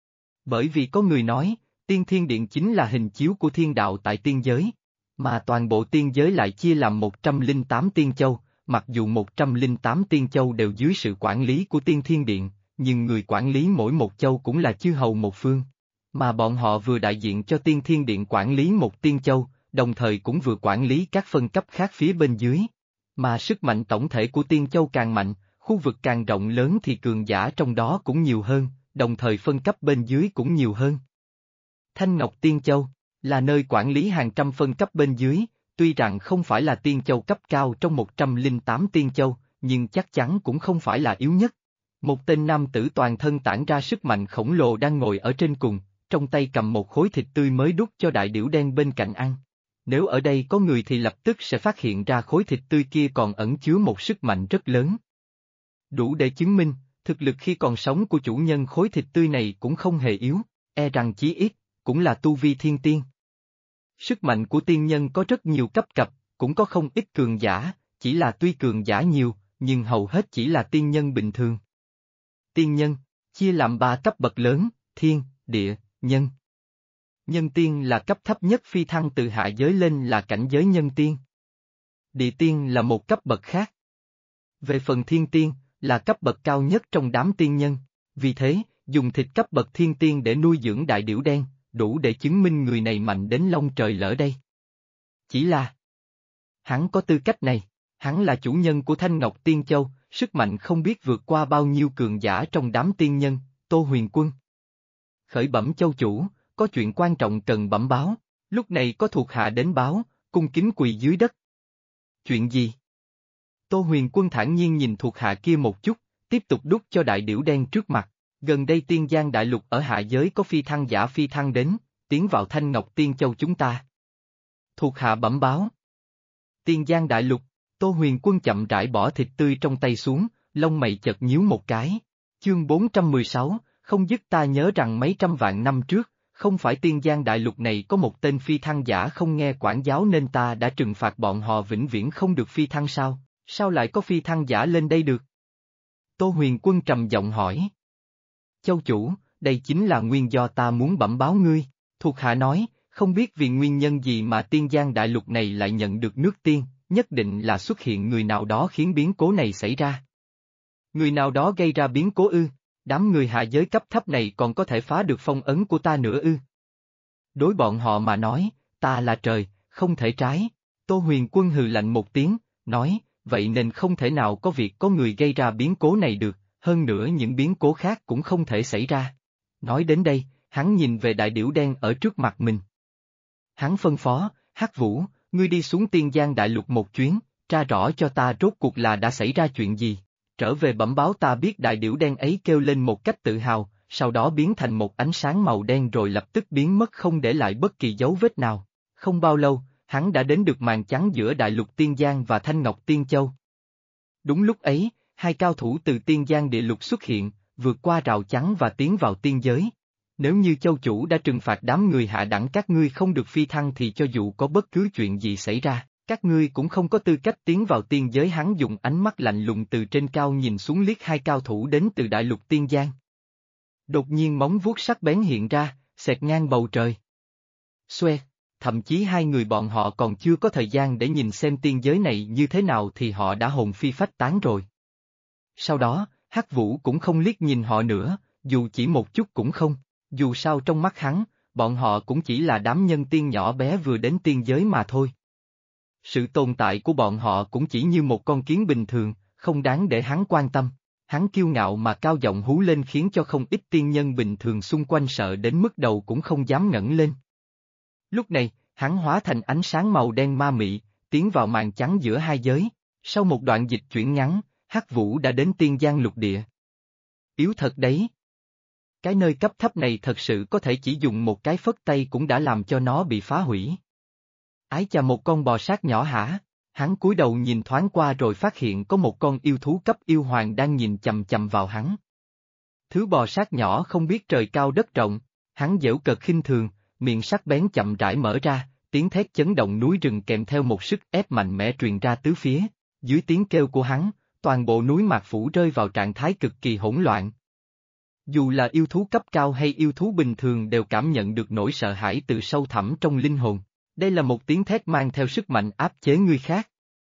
[SPEAKER 1] Bởi vì có người nói, Tiên Thiên Điện chính là hình chiếu của thiên đạo tại tiên giới, mà toàn bộ tiên giới lại chia làm 108 tiên châu, mặc dù 108 tiên châu đều dưới sự quản lý của Tiên Thiên Điện, nhưng người quản lý mỗi một châu cũng là chư hầu một phương. Mà bọn họ vừa đại diện cho Tiên Thiên Điện quản lý một tiên châu, đồng thời cũng vừa quản lý các phân cấp khác phía bên dưới. Mà sức mạnh tổng thể của tiên châu càng mạnh, khu vực càng rộng lớn thì cường giả trong đó cũng nhiều hơn, đồng thời phân cấp bên dưới cũng nhiều hơn. Thanh Ngọc Tiên Châu là nơi quản lý hàng trăm phân cấp bên dưới, tuy rằng không phải là tiên châu cấp cao trong 108 tiên châu, nhưng chắc chắn cũng không phải là yếu nhất. Một tên nam tử toàn thân tản ra sức mạnh khổng lồ đang ngồi ở trên cùng, trong tay cầm một khối thịt tươi mới đút cho đại điểu đen bên cạnh ăn. Nếu ở đây có người thì lập tức sẽ phát hiện ra khối thịt tươi kia còn ẩn chứa một sức mạnh rất lớn. Đủ để chứng minh, thực lực khi còn sống của chủ nhân khối thịt tươi này cũng không hề yếu, e rằng chí ít, cũng là tu vi thiên tiên. Sức mạnh của tiên nhân có rất nhiều cấp bậc, cũng có không ít cường giả, chỉ là tuy cường giả nhiều, nhưng hầu hết chỉ là tiên nhân bình thường. Tiên nhân, chia làm 3 cấp bậc lớn, thiên, địa, nhân. Nhân tiên là cấp thấp nhất phi thăng từ hạ giới lên là cảnh giới nhân tiên. Địa tiên là một cấp bậc khác. Về phần thiên tiên, là cấp bậc cao nhất trong đám tiên nhân, vì thế, dùng thịt cấp bậc thiên tiên để nuôi dưỡng đại điểu đen, đủ để chứng minh người này mạnh đến long trời lỡ đây. Chỉ là, hắn có tư cách này, hắn là chủ nhân của Thanh Ngọc Tiên Châu, sức mạnh không biết vượt qua bao nhiêu cường giả trong đám tiên nhân, Tô Huyền Quân. Khởi bẩm châu chủ, có chuyện quan trọng cần bẩm báo, lúc này có thuộc hạ đến báo, cung kính quỳ dưới đất. Chuyện gì? Tô Huyền Quân thản nhiên nhìn thuộc hạ kia một chút, tiếp tục đút cho đại điểu đen trước mặt. Gần đây Tiên Giang Đại Lục ở hạ giới có phi thăng giả phi thăng đến, tiến vào Thanh Ngọc Tiên Châu chúng ta. Thuộc hạ bẩm báo. Tiên Giang Đại Lục, Tô Huyền Quân chậm rãi bỏ thịt tươi trong tay xuống, lông mày chợt nhíu một cái. Chương 416, không dứt ta nhớ rằng mấy trăm vạn năm trước, không phải Tiên Giang Đại Lục này có một tên phi thăng giả không nghe quản giáo nên ta đã trừng phạt bọn họ vĩnh viễn không được phi thăng sao? Sao lại có phi thăng giả lên đây được? Tô Huyền Quân trầm giọng hỏi. Châu chủ, đây chính là nguyên do ta muốn bẩm báo ngươi, thuộc hạ nói, không biết vì nguyên nhân gì mà Tiên Giang Đại Lục này lại nhận được nước tiên, nhất định là xuất hiện người nào đó khiến biến cố này xảy ra. Người nào đó gây ra biến cố ư, đám người hạ giới cấp thấp này còn có thể phá được phong ấn của ta nữa ư. Đối bọn họ mà nói, ta là trời, không thể trái. Tô Huyền Quân hừ lạnh một tiếng, nói, vậy nên không thể nào có việc có người gây ra biến cố này được, hơn nữa những biến cố khác cũng không thể xảy ra. Nói đến đây, hắn nhìn về đại điểu đen ở trước mặt mình. Hắn phân phó, Hắc Vũ, ngươi đi xuống Tiên Giang Đại Lục một chuyến, tra rõ cho ta rốt cuộc là đã xảy ra chuyện gì. Trở về bẩm báo ta biết đại điểu đen ấy kêu lên một cách tự hào, sau đó biến thành một ánh sáng màu đen rồi lập tức biến mất không để lại bất kỳ dấu vết nào. Không bao lâu, hắn đã đến được màn trắng giữa Đại Lục Tiên Giang và Thanh Ngọc Tiên Châu. Đúng lúc ấy, hai cao thủ từ Tiên Giang Địa Lục xuất hiện, vượt qua rào chắn và tiến vào tiên giới. Nếu như châu chủ đã trừng phạt đám người hạ đẳng các ngươi không được phi thăng thì cho dù có bất cứ chuyện gì xảy ra, các ngươi cũng không có tư cách tiến vào tiên giới. Hắn dùng ánh mắt lạnh lùng từ trên cao nhìn xuống liếc hai cao thủ đến từ Đại Lục Tiên Giang. Đột nhiên móng vuốt sắc bén hiện ra, xẹt ngang bầu trời. Xoẹt, thậm chí hai người bọn họ còn chưa có thời gian để nhìn xem tiên giới này như thế nào thì họ đã hồn phi phách tán rồi. Sau đó, Hắc Vũ cũng không liếc nhìn họ nữa, dù chỉ một chút cũng không, dù sao trong mắt hắn, bọn họ cũng chỉ là đám nhân tiên nhỏ bé vừa đến tiên giới mà thôi. Sự tồn tại của bọn họ cũng chỉ như một con kiến bình thường, không đáng để hắn quan tâm. Hắn kiêu ngạo mà cao giọng hú lên khiến cho không ít tiên nhân bình thường xung quanh sợ đến mức đầu cũng không dám ngẩng lên. Lúc này, hắn hóa thành ánh sáng màu đen ma mị, tiến vào màn trắng giữa hai giới. Sau một đoạn dịch chuyển ngắn, Hắc Vũ đã đến Tiên Giang Lục Địa. Yếu thật đấy. Cái nơi cấp thấp này thật sự có thể chỉ dùng một cái phất tay cũng đã làm cho nó bị phá hủy. Ái chà, một con bò sát nhỏ hả? Hắn cúi đầu nhìn thoáng qua rồi phát hiện có một con yêu thú cấp yêu hoàng đang nhìn chằm chằm vào hắn. Thứ bò sát nhỏ không biết trời cao đất rộng, hắn giễu cợt khinh thường, miệng sắc bén chậm rãi mở ra, tiếng thét chấn động núi rừng kèm theo một sức ép mạnh mẽ truyền ra tứ phía. Dưới tiếng kêu của hắn, toàn bộ núi Mạc Phủ rơi vào trạng thái cực kỳ hỗn loạn. Dù là yêu thú cấp cao hay yêu thú bình thường đều cảm nhận được nỗi sợ hãi từ sâu thẳm trong linh hồn. Đây là một tiếng thét mang theo sức mạnh áp chế người khác.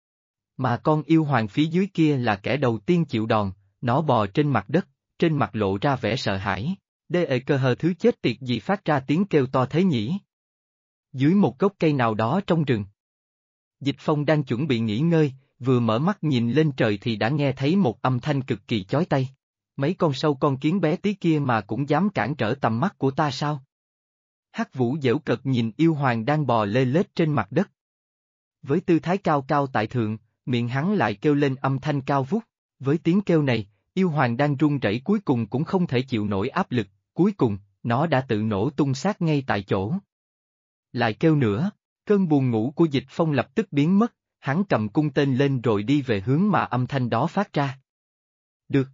[SPEAKER 1] Mà con yêu hoàng phía dưới kia là kẻ đầu tiên chịu đòn, nó bò trên mặt đất, trên mặt lộ ra vẻ sợ hãi. Đê ệ cơ hờ thứ chết tiệt gì phát ra tiếng kêu to thế nhỉ? Dưới một gốc cây nào đó trong rừng. Dịch Phong đang chuẩn bị nghỉ ngơi, vừa mở mắt nhìn lên trời thì đã nghe thấy một âm thanh cực kỳ chói tai. Mấy con sâu con kiến bé tí kia mà cũng dám cản trở tầm mắt của ta sao? Hắc Vũ giễu cợt nhìn yêu hoàng đang bò lê lết trên mặt đất. Với tư thái cao cao tại thượng, miệng hắn lại kêu lên âm thanh cao vút. Với tiếng kêu này, yêu hoàng đang run rẩy cuối cùng cũng không thể chịu nổi áp lực, cuối cùng, nó đã tự nổ tung xác ngay tại chỗ. Lại kêu nữa, cơn buồn ngủ của Dịch Phong lập tức biến mất, hắn cầm cung tên lên rồi đi về hướng mà âm thanh đó phát ra. Được.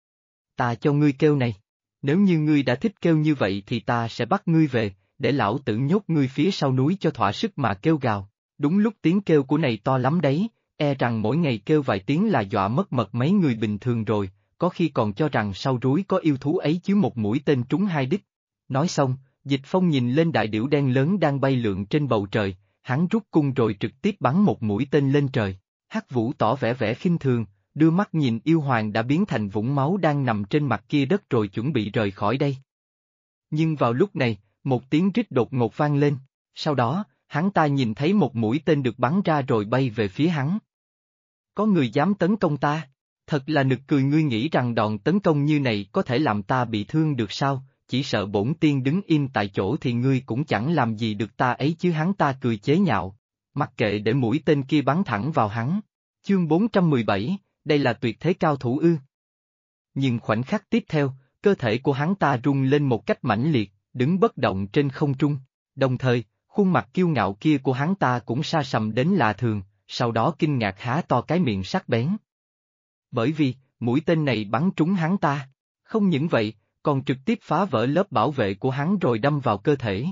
[SPEAKER 1] Ta cho ngươi kêu này. Nếu như ngươi đã thích kêu như vậy thì ta sẽ bắt ngươi về, để lão tử nhốt ngươi phía sau núi cho thỏa sức mà kêu gào. Đúng lúc tiếng kêu của này to lắm đấy, e rằng mỗi ngày kêu vài tiếng là dọa mất mật mấy người bình thường rồi, có khi còn cho rằng sau rúi có yêu thú ấy chứ một mũi tên trúng hai đích. Nói xong, Dịch Phong nhìn lên đại điểu đen lớn đang bay lượn trên bầu trời, hắn rút cung rồi trực tiếp bắn một mũi tên lên trời. Hắc Vũ tỏ vẻ khinh thường, đưa mắt nhìn yêu hoàng đã biến thành vũng máu đang nằm trên mặt kia đất rồi chuẩn bị rời khỏi đây. Nhưng vào lúc này, một tiếng rít đột ngột vang lên, sau đó, hắn ta nhìn thấy một mũi tên được bắn ra rồi bay về phía hắn. Có người dám tấn công ta? Thật là nực cười, ngươi nghĩ rằng đòn tấn công như này có thể làm ta bị thương được sao? Chỉ sợ bổn tiên đứng im tại chỗ thì ngươi cũng chẳng làm gì được ta ấy chứ. Hắn ta cười chế nhạo, mặc kệ để mũi tên kia bắn thẳng vào hắn. Chương 417, đây là tuyệt thế cao thủ ư? Nhưng khoảnh khắc tiếp theo, cơ thể của hắn ta rung lên một cách mãnh liệt, đứng bất động trên không trung. Đồng thời, khuôn mặt kiêu ngạo kia của hắn ta cũng sa sầm đến lạ thường, sau đó kinh ngạc há to cái miệng sắc bén. Bởi vì, mũi tên này bắn trúng hắn ta. Không những vậy, còn trực tiếp phá vỡ lớp bảo vệ của hắn rồi đâm vào cơ thể.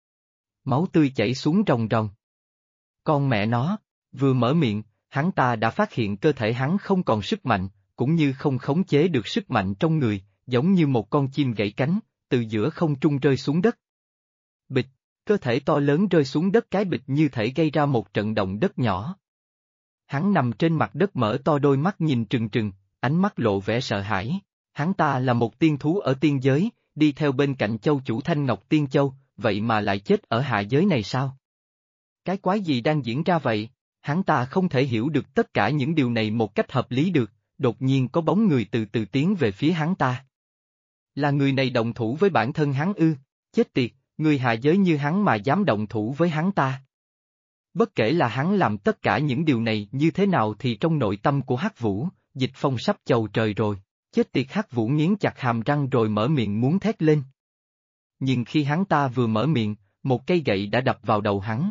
[SPEAKER 1] Máu tươi chảy xuống ròng ròng. Con mẹ nó, vừa mở miệng, hắn ta đã phát hiện cơ thể hắn không còn sức mạnh, cũng như không khống chế được sức mạnh trong người, giống như một con chim gãy cánh, từ giữa không trung rơi xuống đất. Bịch, cơ thể to lớn rơi xuống đất cái bịch như thể gây ra một trận động đất nhỏ. Hắn nằm trên mặt đất mở to đôi mắt nhìn trừng trừng, ánh mắt lộ vẻ sợ hãi. Hắn ta là một tiên thú ở tiên giới, đi theo bên cạnh châu chủ Thanh Ngọc Tiên Châu, vậy mà lại chết ở hạ giới này sao? Cái quái gì đang diễn ra vậy? Hắn ta không thể hiểu được tất cả những điều này một cách hợp lý được, đột nhiên có bóng người từ từ tiến về phía hắn ta. Là người này động thủ với bản thân hắn ư? Chết tiệt, người hạ giới như hắn mà dám động thủ với hắn ta. Bất kể là hắn làm tất cả những điều này như thế nào thì trong nội tâm của Hắc Vũ, Dịch Phong sắp chầu trời rồi. Chết tiệt, Hắc Vũ nghiến chặt hàm răng rồi mở miệng muốn thét lên. Nhưng khi hắn ta vừa mở miệng, một cây gậy đã đập vào đầu hắn.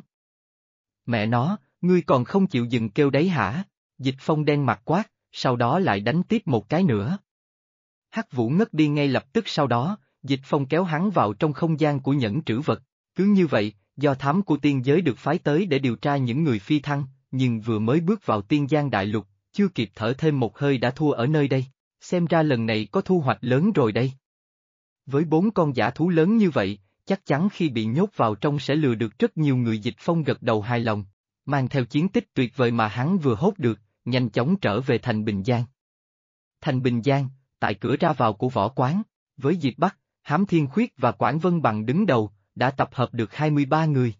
[SPEAKER 1] Mẹ nó, ngươi còn không chịu dừng kêu đấy hả? Dịch Phong đen mặt quát, sau đó lại đánh tiếp một cái nữa. Hắc Vũ ngất đi ngay lập tức sau đó, Dịch Phong kéo hắn vào trong không gian của nhẫn trữ vật. Cứ như vậy, do thám của tiên giới được phái tới để điều tra những người phi thăng, nhưng vừa mới bước vào tiên giang đại lục, chưa kịp thở thêm một hơi đã thua ở nơi đây. Xem ra lần này có thu hoạch lớn rồi đây. Với 4 con dã thú lớn như vậy, chắc chắn khi bị nhốt vào trong sẽ lừa được rất nhiều người. Dịch Phong gật đầu hài lòng, mang theo chiến tích tuyệt vời mà hắn vừa hốt được, nhanh chóng trở về thành Bình Giang. Thành Bình Giang, tại cửa ra vào của võ quán, với Diệp Bắc, Hám Thiên Khuyết và Quảng Vân Bằng đứng đầu, đã tập hợp được 23 người.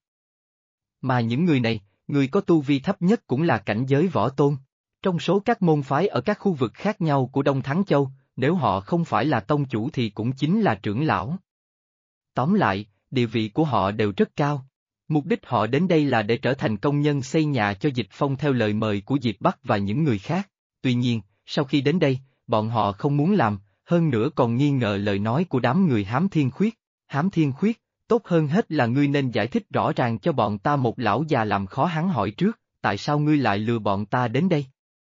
[SPEAKER 1] Mà những người này, người có tu vi thấp nhất cũng là cảnh giới võ tôn. Trong số các môn phái ở các khu vực khác nhau của Đông Thắng Châu, nếu họ không phải là tông chủ thì cũng chính là trưởng lão. Tóm lại, địa vị của họ đều rất cao. Mục đích họ đến đây là để trở thành công nhân xây nhà cho Dịch Phong theo lời mời của Diệp Bắc và những người khác. Tuy nhiên, sau khi đến đây, bọn họ không muốn làm, hơn nữa còn nghi ngờ lời nói của đám người Hám Thiên Khuyết. Hám Thiên Khuyết, tốt hơn hết là ngươi nên giải thích rõ ràng cho bọn ta. Một lão già làm khó hắn hỏi trước, tại sao ngươi lại lừa bọn ta đến đây?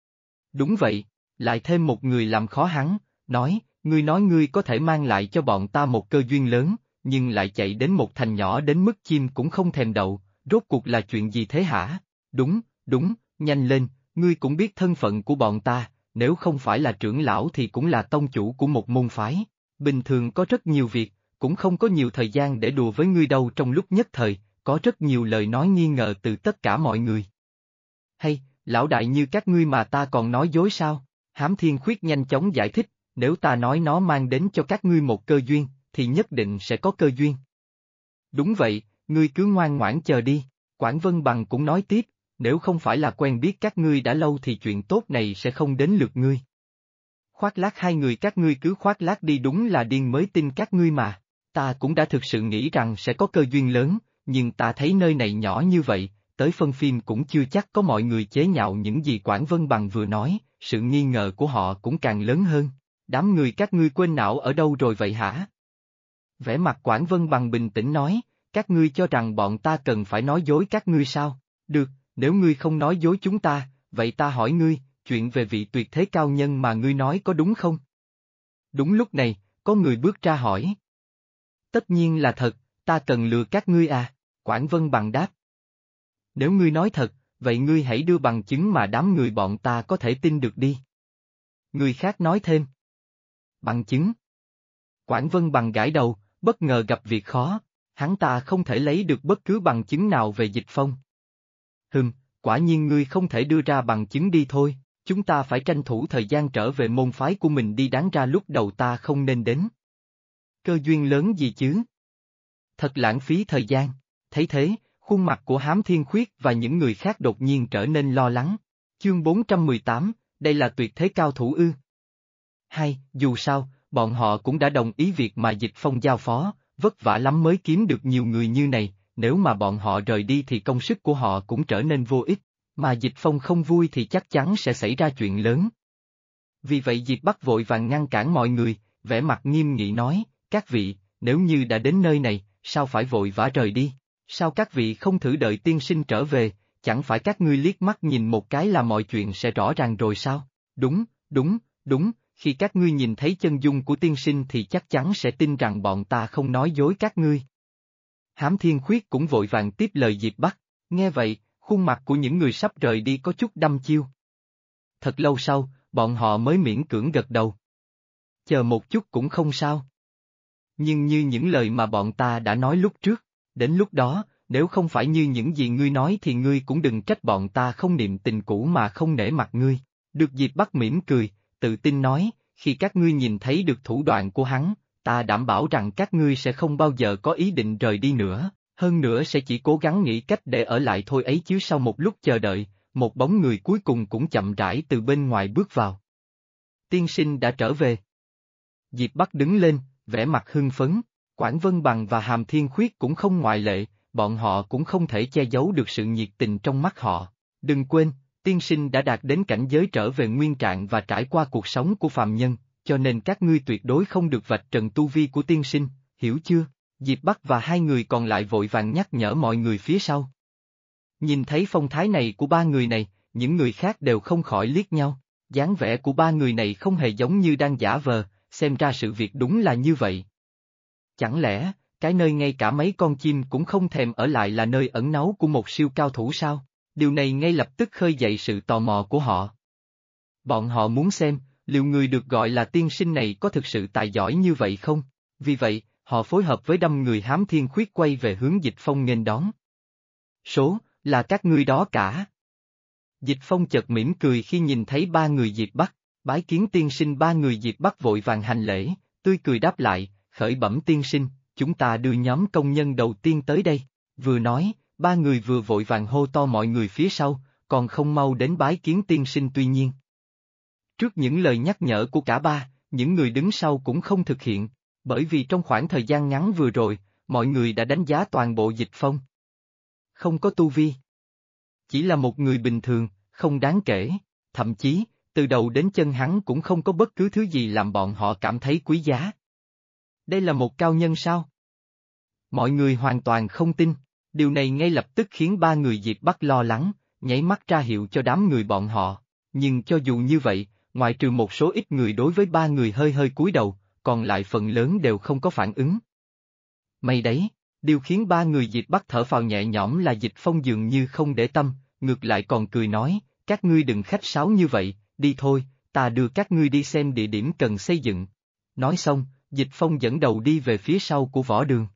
[SPEAKER 1] Đúng vậy, lại thêm một người làm khó hắn, nói ngươi có thể mang lại cho bọn ta một cơ duyên lớn, nhưng lại chạy đến một thành nhỏ đến mức chim cũng không thèm đậu, rốt cuộc là chuyện gì thế hả? Đúng, nhanh lên, ngươi cũng biết thân phận của bọn ta, nếu không phải là trưởng lão thì cũng là tông chủ của một môn phái, bình thường có rất nhiều việc, cũng không có nhiều thời gian để đùa với ngươi đâu. Trong lúc nhất thời, có rất nhiều lời nói nghi ngờ từ tất cả mọi người. Hay, lão đại như các ngươi mà ta còn nói dối sao? Hám Thiên Khuyết nhanh chóng giải thích, nếu ta nói nó mang đến cho các ngươi một cơ duyên, thì nhất định sẽ có cơ duyên. Đúng vậy, ngươi cứ ngoan ngoãn chờ đi. Quảng Vân Bằng cũng nói tiếp, nếu không phải là quen biết các ngươi đã lâu thì chuyện tốt này sẽ không đến lượt ngươi. Khoác lác hai người các ngươi cứ khoác lác đi, đúng là điên mới tin các ngươi mà. Ta cũng đã thực sự nghĩ rằng sẽ có cơ duyên lớn, nhưng ta thấy nơi này nhỏ như vậy, tới phân phim cũng chưa chắc có mọi người chế nhạo những gì Quảng Vân Bằng vừa nói, sự nghi ngờ của họ cũng càng lớn hơn. Đám người các ngươi quên não ở đâu rồi vậy hả? Vẻ mặt Quảng Vân Bằng bình tĩnh nói, các ngươi cho rằng bọn ta cần phải nói dối các ngươi sao? Được, nếu ngươi không nói dối chúng ta, vậy ta hỏi ngươi, chuyện về vị tuyệt thế cao nhân mà ngươi nói có đúng không? Đúng lúc này, có người bước ra hỏi. Tất nhiên là thật, ta cần lừa các ngươi à? Quảng Vân Bằng đáp. Nếu ngươi nói thật, vậy ngươi hãy đưa bằng chứng mà đám người bọn ta có thể tin được đi. Người khác nói thêm. Bằng chứng? Quảng Vân Bằng gãi đầu, bất ngờ gặp việc khó, hắn ta không thể lấy được bất cứ bằng chứng nào về Dịch Phong. Quả nhiên ngươi không thể đưa ra bằng chứng đi thôi, chúng ta phải tranh thủ thời gian trở về môn phái của mình đi, đáng ra lúc đầu ta không nên đến. Cơ duyên lớn gì chứ? Thật lãng phí thời gian, thấy thế, khuôn mặt của Hám Thiên Khuyết và những người khác đột nhiên trở nên lo lắng. Chương 418, đây là tuyệt thế cao thủ ư? Hay, dù sao, bọn họ cũng đã đồng ý việc mà Dịch Phong giao phó, vất vả lắm mới kiếm được nhiều người như này, nếu mà bọn họ rời đi thì công sức của họ cũng trở nên vô ích, mà Dịch Phong không vui thì chắc chắn sẽ xảy ra chuyện lớn. Vì vậy Diệp Bắc vội vàng ngăn cản mọi người, vẻ mặt nghiêm nghị nói, các vị, nếu như đã đến nơi này, sao phải vội vã rời đi? Sao các vị không thử đợi tiên sinh trở về, chẳng phải các ngươi liếc mắt nhìn một cái là mọi chuyện sẽ rõ ràng rồi sao? Đúng, đúng, đúng, khi các ngươi nhìn thấy chân dung của tiên sinh thì chắc chắn sẽ tin rằng bọn ta không nói dối các ngươi. Hám Thiên Khuyết cũng vội vàng tiếp lời Diệp Bắc, nghe vậy, khuôn mặt của những người sắp rời đi có chút đăm chiêu. Thật lâu sau, bọn họ mới miễn cưỡng gật đầu. Chờ một chút cũng không sao. Nhưng như những lời mà bọn ta đã nói lúc trước, đến lúc đó, nếu không phải như những gì ngươi nói thì ngươi cũng đừng trách bọn ta không niệm tình cũ mà không nể mặt ngươi. Được Diệp Bắc mỉm cười, tự tin nói, khi các ngươi nhìn thấy được thủ đoạn của hắn, ta đảm bảo rằng các ngươi sẽ không bao giờ có ý định rời đi nữa, hơn nữa sẽ chỉ cố gắng nghĩ cách để ở lại thôi ấy chứ. Sau một lúc chờ đợi, một bóng người cuối cùng cũng chậm rãi từ bên ngoài bước vào. Tiên sinh đã trở về. Diệp Bắc đứng lên, vẻ mặt hưng phấn, Quảng Vân Bằng và Hàm Thiên Khuyết cũng không ngoại lệ, bọn họ cũng không thể che giấu được sự nhiệt tình trong mắt họ. Đừng quên, tiên sinh đã đạt đến cảnh giới trở về nguyên trạng và trải qua cuộc sống của phàm nhân, cho nên các ngươi tuyệt đối không được vạch trần tu vi của tiên sinh, hiểu chưa? Diệp Bắc và hai người còn lại vội vàng nhắc nhở mọi người phía sau. Nhìn thấy phong thái này của ba người này, những người khác đều không khỏi liếc nhau, dáng vẻ của ba người này không hề giống như đang giả vờ, xem ra sự việc đúng là như vậy. Chẳng lẽ, cái nơi ngay cả mấy con chim cũng không thèm ở lại là nơi ẩn náu của một siêu cao thủ sao? Điều này ngay lập tức khơi dậy sự tò mò của họ. Bọn họ muốn xem, liệu người được gọi là tiên sinh này có thực sự tài giỏi như vậy không? Vì vậy, họ phối hợp với đám người Hám Thiên Khuyết quay về hướng Dịch Phong nghênh đón. Số, là các ngươi đó cả. Dịch Phong chợt mỉm cười khi nhìn thấy ba người Diệp Bắc, bái kiến tiên sinh. Ba người Diệp Bắc vội vàng hành lễ, tươi cười đáp lại, khởi bẩm tiên sinh, chúng ta đưa nhóm công nhân đầu tiên tới đây. Vừa nói, ba người vừa vội vàng hô to mọi người phía sau, còn không mau đến bái kiến tiên sinh. Tuy nhiên, trước những lời nhắc nhở của cả ba, những người đứng sau cũng không thực hiện, bởi vì trong khoảng thời gian ngắn vừa rồi, mọi người đã đánh giá toàn bộ Dịch Phong. Không có tu vi. Chỉ là một người bình thường, không đáng kể, thậm chí, từ đầu đến chân hắn cũng không có bất cứ thứ gì làm bọn họ cảm thấy quý giá. Đây là một cao nhân sao? Mọi người hoàn toàn không tin, điều này ngay lập tức khiến ba người Diệp Bắc lo lắng, nháy mắt ra hiệu cho đám người bọn họ, nhưng cho dù như vậy, ngoại trừ một số ít người đối với ba người hơi hơi cúi đầu, còn lại phần lớn đều không có phản ứng. May đấy, điều khiến ba người Diệp Bắc thở phào nhẹ nhõm là Dịch Phong dường như không để tâm, ngược lại còn cười nói, các ngươi đừng khách sáo như vậy, đi thôi, ta đưa các ngươi đi xem địa điểm cần xây dựng. Nói xong, Dịch Phong dẫn đầu đi về phía sau của võ đường.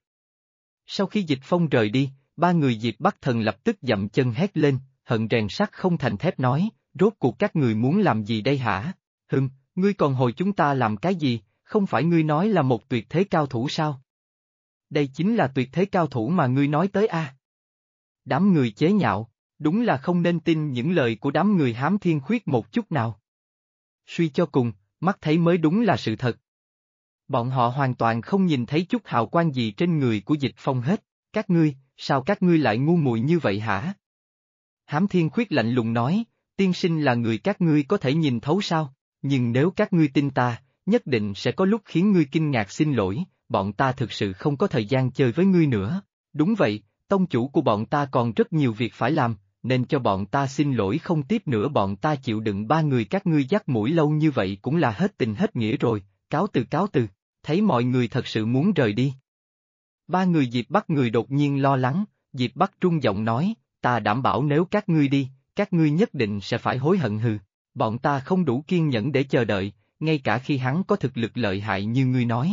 [SPEAKER 1] Sau khi Dịch Phong rời đi, ba người Diệp Bắc Thần lập tức dậm chân hét lên, hận rèn sắt không thành thép nói, rốt cuộc các người muốn làm gì đây hả? Ngươi còn hồi chúng ta làm cái gì, không phải ngươi nói là một tuyệt thế cao thủ sao? Đây chính là tuyệt thế cao thủ mà ngươi nói tới a. Đám người chế nhạo, đúng là không nên tin những lời của đám người Hám Thiên Khuyết một chút nào. Suy cho cùng, mắt thấy mới đúng là sự thật. Bọn họ hoàn toàn không nhìn thấy chút hào quang gì trên người của Dịch Phong hết, các ngươi, sao các ngươi lại ngu muội như vậy hả? Hám Thiên Khuyết lạnh lùng nói, tiên sinh là người các ngươi có thể nhìn thấu sao, nhưng nếu các ngươi tin ta, nhất định sẽ có lúc khiến ngươi kinh ngạc. Xin lỗi, bọn ta thực sự không có thời gian chơi với ngươi nữa. Đúng vậy, tông chủ của bọn ta còn rất nhiều việc phải làm, nên cho bọn ta xin lỗi không tiếp nữa. Bọn ta chịu đựng ba người các ngươi dắt mũi lâu như vậy cũng là hết tình hết nghĩa rồi, cáo từ cáo từ. Thấy mọi người thật sự muốn rời đi. Ba người Diệp Bắc người đột nhiên lo lắng, Diệp Bắc trung giọng nói, ta đảm bảo nếu các ngươi đi, các ngươi nhất định sẽ phải hối hận hừ. Bọn ta không đủ kiên nhẫn để chờ đợi, ngay cả khi hắn có thực lực lợi hại như ngươi nói.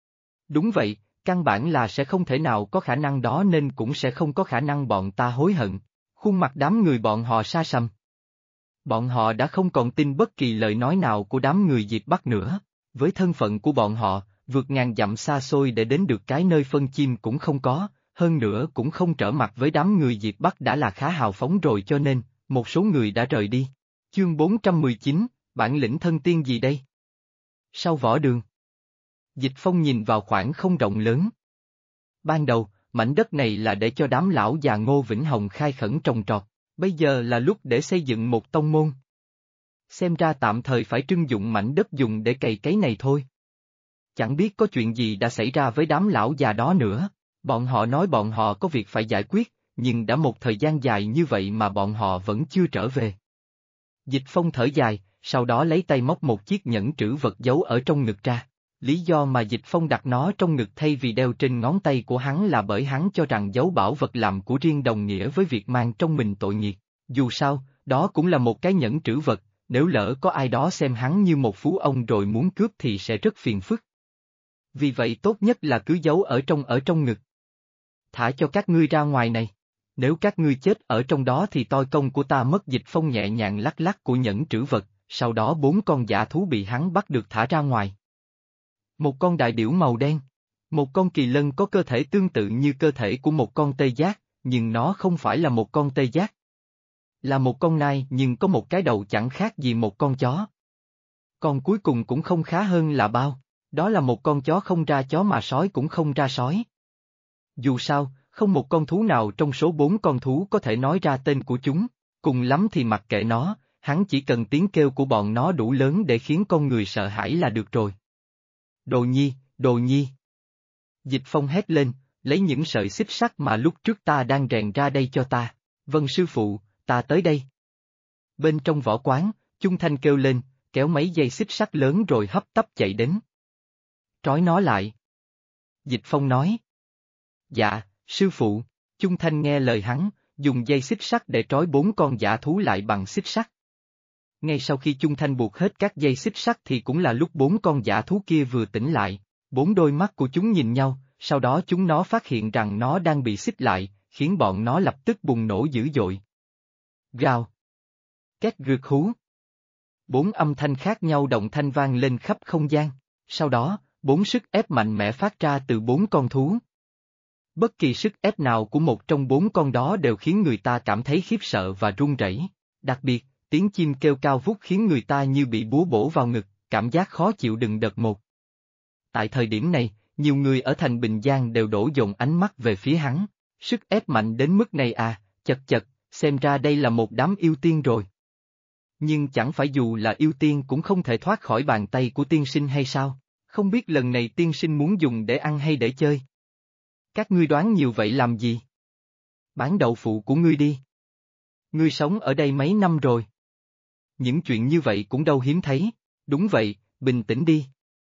[SPEAKER 1] Đúng vậy, căn bản là sẽ không thể nào có khả năng đó nên cũng sẽ không có khả năng bọn ta hối hận. Khuôn mặt đám người bọn họ sa sầm. Bọn họ đã không còn tin bất kỳ lời nói nào của đám người Diệp Bắc nữa, với thân phận của bọn họ, vượt ngàn dặm xa xôi để đến được cái nơi phân chim cũng không có, hơn nữa cũng không trở mặt với đám người Diệp Bắc đã là khá hào phóng rồi cho nên, một số người đã rời đi. Chương 419, bản lĩnh thân tiên gì đây? Sau võ đường. Dịch Phong nhìn vào khoảng không rộng lớn. Ban đầu, mảnh đất này là để cho đám lão già Ngô Vĩnh Hồng khai khẩn trồng trọt, bây giờ là lúc để xây dựng một tông môn. Xem ra tạm thời phải trưng dụng mảnh đất dùng để cày cấy này thôi. Chẳng biết có chuyện gì đã xảy ra với đám lão già đó nữa, Bọn họ nói bọn họ có việc phải giải quyết, nhưng đã một thời gian dài như vậy mà bọn họ vẫn chưa trở về. Dịch Phong thở dài, sau đó lấy tay móc một chiếc nhẫn trữ vật giấu ở trong ngực ra. Lý do mà Dịch Phong đặt nó trong ngực thay vì đeo trên ngón tay của hắn là bởi hắn cho rằng giấu bảo vật làm của riêng đồng nghĩa với việc mang trong mình tội nghiệt. Dù sao, đó cũng là một cái nhẫn trữ vật, nếu lỡ có ai đó xem hắn như một phú ông rồi muốn cướp thì sẽ rất phiền phức. Vì vậy tốt nhất là cứ giấu ở trong ngực. Thả cho các ngươi ra ngoài này. Nếu các ngươi chết ở trong đó thì toi công của ta mất. Dịch Phong nhẹ nhàng lắc lắc của nhẫn trữ vật, sau đó 4 con dã thú bị hắn bắt được thả ra ngoài. Một con đại điểu màu đen. Một con kỳ lân có cơ thể tương tự như cơ thể của một con tê giác, nhưng nó không phải là một con tê giác. Là một con nai nhưng có một cái đầu chẳng khác gì một con chó. Con cuối cùng cũng không khá hơn là bao, đó là một con chó không ra chó mà sói cũng không ra sói. Dù sao, không một con thú nào trong số 4 con thú có thể nói ra tên của chúng, cùng lắm thì mặc kệ nó, hắn chỉ cần tiếng kêu của bọn nó đủ lớn để khiến con người sợ hãi là được rồi. Đồ nhi, đồ nhi. Dịch Phong hét lên, lấy những sợi xích sắt mà lúc trước ta đang rèn ra đây cho ta. Vâng sư phụ, ta tới đây. Bên trong võ quán, Chung Thanh kêu lên, kéo mấy dây xích sắt lớn rồi hấp tấp chạy đến. Trói nó lại. Dịch Phong nói. Dạ, sư phụ. Chung Thanh nghe lời hắn, dùng dây xích sắt để trói 4 con dã thú lại bằng xích sắt. Ngay sau khi Chung Thanh buộc hết các dây xích sắt thì cũng là lúc 4 con dã thú kia vừa tỉnh lại, 4 đôi mắt của chúng nhìn nhau, sau đó chúng nó phát hiện rằng nó đang bị xích lại, khiến bọn nó lập tức bùng nổ dữ dội. Gào. Két rượt hú. 4 âm thanh khác nhau đồng thanh vang lên khắp không gian, sau đó, 4 sức ép mạnh mẽ phát ra từ 4 con thú. Bất kỳ sức ép nào của một trong 4 con đó đều khiến người ta cảm thấy khiếp sợ và run rẩy. Đặc biệt, tiếng chim kêu cao vút khiến người ta như bị búa bổ vào ngực, cảm giác khó chịu đừng đợt một. Tại thời điểm này, nhiều người ở thành Bình Giang đều đổ dồn ánh mắt về phía hắn. Sức ép mạnh đến mức này à, chật chật, xem ra đây là một đám yêu tiên rồi. Nhưng chẳng phải dù là yêu tiên cũng không thể thoát khỏi bàn tay của tiên sinh hay sao? Không biết lần này tiên sinh muốn dùng để ăn hay để chơi? Các ngươi đoán nhiều vậy làm gì? Bán đậu phụ của ngươi đi. Ngươi sống ở đây mấy năm rồi. Những chuyện như vậy cũng đâu hiếm thấy. Đúng vậy, bình tĩnh đi.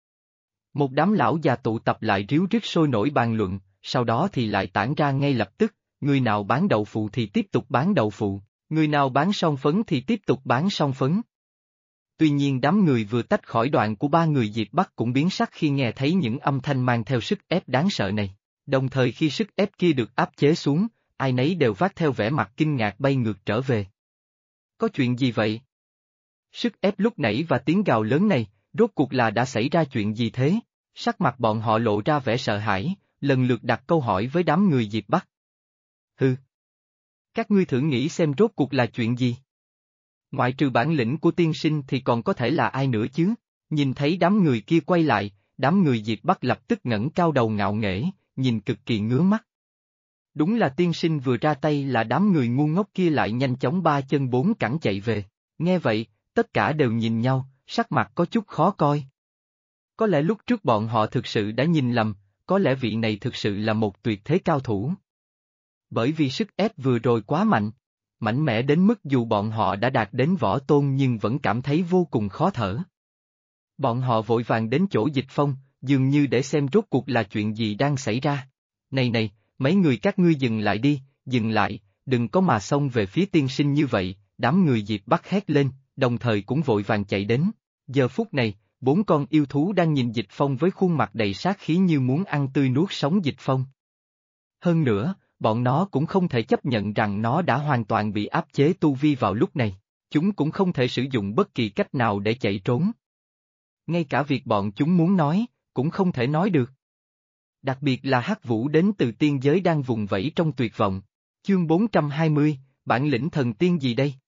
[SPEAKER 1] Một đám lão già tụ tập lại ríu rít sôi nổi bàn luận, sau đó thì lại tản ra ngay lập tức, người nào bán đậu phụ thì tiếp tục bán đậu phụ, người nào bán son phấn thì tiếp tục bán son phấn. Tuy nhiên đám người vừa tách khỏi đoạn của 3 người Diệp Bắc cũng biến sắc khi nghe thấy những âm thanh mang theo sức ép đáng sợ này, đồng thời khi sức ép kia được áp chế xuống, ai nấy đều vác theo vẻ mặt kinh ngạc bay ngược trở về. Có chuyện gì vậy? Sức ép lúc nãy và tiếng gào lớn này, rốt cuộc là đã xảy ra chuyện gì thế? Sắc mặt bọn họ lộ ra vẻ sợ hãi, lần lượt đặt câu hỏi với đám người Diệp Bắc. Hừ. Các ngươi thử nghĩ xem rốt cuộc là chuyện gì? Ngoại trừ bản lĩnh của tiên sinh thì còn có thể là ai nữa chứ? Nhìn thấy đám người kia quay lại, đám người Diệp Bắc lập tức ngẩng cao đầu ngạo nghễ, nhìn cực kỳ ngứa mắt. Đúng là tiên sinh vừa ra tay là đám người ngu ngốc kia lại nhanh chóng 3 chân 4 cẳng chạy về. Nghe vậy, tất cả đều nhìn nhau, sắc mặt có chút khó coi. Có lẽ lúc trước bọn họ thực sự đã nhìn lầm, có lẽ vị này thực sự là một tuyệt thế cao thủ. Bởi vì sức ép vừa rồi quá mạnh, mạnh mẽ đến mức dù bọn họ đã đạt đến võ tôn nhưng vẫn cảm thấy vô cùng khó thở. Bọn họ vội vàng đến chỗ Dịch Phong, dường như để xem rốt cuộc là chuyện gì đang xảy ra. Này này, mấy người các ngươi dừng lại đi, dừng lại, đừng có mà xông về phía tiên sinh như vậy, đám người Diệp Bắc hét lên, đồng thời cũng vội vàng chạy đến. Giờ phút này, 4 con yêu thú đang nhìn Dịch Phong với khuôn mặt đầy sát khí như muốn ăn tươi nuốt sống Dịch Phong. Hơn nữa, bọn nó cũng không thể chấp nhận rằng nó đã hoàn toàn bị áp chế tu vi vào lúc này, chúng cũng không thể sử dụng bất kỳ cách nào để chạy trốn. Ngay cả việc bọn chúng muốn nói, cũng không thể nói được. Đặc biệt là Hắc Vũ đến từ tiên giới đang vùng vẫy trong tuyệt vọng. Chương 420, bản lĩnh thần tiên gì đây?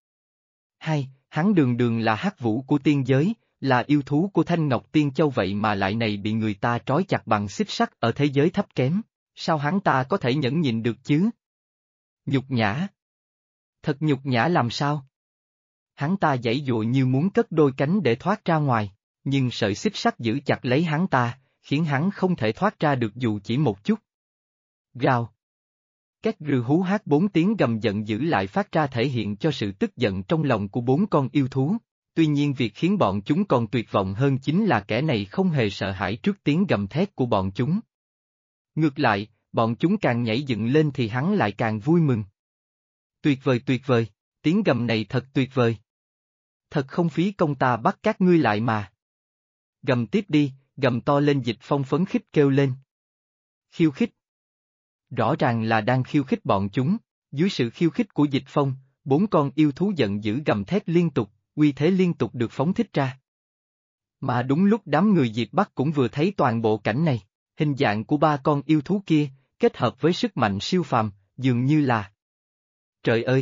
[SPEAKER 1] Hắn đường đường là Hắc Vũ của tiên giới, là yêu thú của Thanh Ngọc Tiên Châu vậy mà lại này bị người ta trói chặt bằng xích sắt ở thế giới thấp kém, sao hắn ta có thể nhẫn nhịn được chứ? Nhục nhã. Thật nhục nhã làm sao? Hắn ta giãy giụa như muốn cất đôi cánh để thoát ra ngoài, nhưng sợi xích sắt giữ chặt lấy hắn ta, khiến hắn không thể thoát ra được dù chỉ một chút. Gào. Các rư hú hát 4 tiếng gầm giận dữ lại phát ra thể hiện cho sự tức giận trong lòng của 4 con yêu thú. Tuy nhiên việc khiến bọn chúng còn tuyệt vọng hơn chính là kẻ này không hề sợ hãi trước tiếng gầm thét của bọn chúng. Ngược lại, bọn chúng càng nhảy dựng lên thì hắn lại càng vui mừng. Tuyệt vời, tiếng gầm này thật tuyệt vời. Thật không phí công ta bắt các ngươi lại mà. Gầm tiếp đi, gầm to lên. Dịch Phong phấn khích kêu lên. Khiêu khích. Rõ ràng là đang khiêu khích bọn chúng, dưới sự khiêu khích của Dịch Phong, 4 con yêu thú giận dữ gầm thét liên tục, uy thế liên tục được phóng thích ra. Mà đúng lúc đám người Diệp Bắc cũng vừa thấy toàn bộ cảnh này, hình dạng của 3 con yêu thú kia, kết hợp với sức mạnh siêu phàm, dường như là... Trời ơi!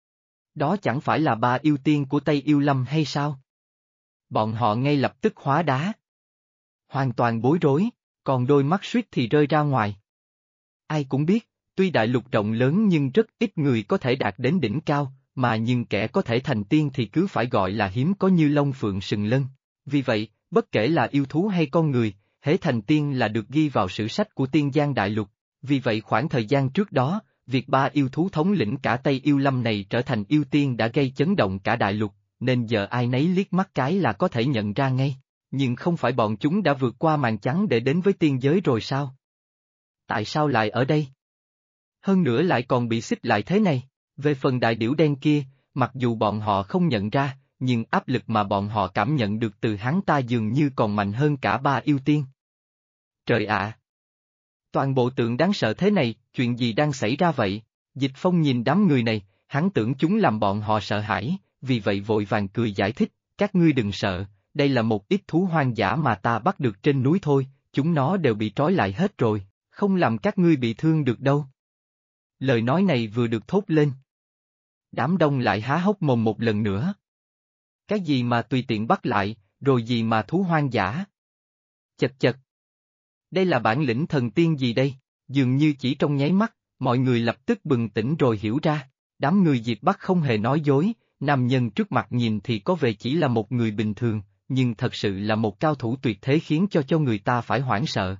[SPEAKER 1] Đó chẳng phải là 3 yêu tiên của Tây Yêu Lâm hay sao? Bọn họ ngay lập tức hóa đá. Hoàn toàn bối rối, còn đôi mắt suýt thì rơi ra ngoài. Ai cũng biết, tuy đại lục rộng lớn nhưng rất ít người có thể đạt đến đỉnh cao, mà nhưng kẻ có thể thành tiên thì cứ phải gọi là hiếm có như Long Phượng Sừng Lân. Vì vậy, bất kể là yêu thú hay con người, hễ thành tiên là được ghi vào sử sách của tiên giang đại lục. Vì vậy khoảng thời gian trước đó, việc 3 yêu thú thống lĩnh cả Tây Yêu Lâm này trở thành yêu tiên đã gây chấn động cả đại lục, nên giờ ai nấy liếc mắt cái là có thể nhận ra ngay. Nhưng không phải bọn chúng đã vượt qua màn trắng để đến với tiên giới rồi sao? Tại sao lại ở đây? Hơn nữa lại còn bị xích lại thế này. Về phần đại điểu đen kia, mặc dù bọn họ không nhận ra, nhưng áp lực mà bọn họ cảm nhận được từ hắn ta dường như còn mạnh hơn cả 3 yêu tiên. Trời ạ! Toàn bộ tượng đáng sợ thế này, chuyện gì đang xảy ra vậy? Dịch Phong nhìn đám người này, hắn tưởng chúng làm bọn họ sợ hãi, vì vậy vội vàng cười giải thích, các ngươi đừng sợ, đây là một ít thú hoang dã mà ta bắt được trên núi thôi, chúng nó đều bị trói lại hết rồi, không làm các ngươi bị thương được đâu. Lời nói này vừa được thốt lên. Đám đông lại há hốc mồm một lần nữa. Cái gì mà tùy tiện bắt lại, rồi gì mà thú hoang dã? Chật chật. Đây là bản lĩnh thần tiên gì đây? Dường như chỉ trong nháy mắt, mọi người lập tức bừng tỉnh rồi hiểu ra. Đám người Diệp Bắc không hề nói dối, nam nhân trước mặt nhìn thì có vẻ chỉ là một người bình thường, nhưng thật sự là một cao thủ tuyệt thế khiến cho người ta phải hoảng sợ.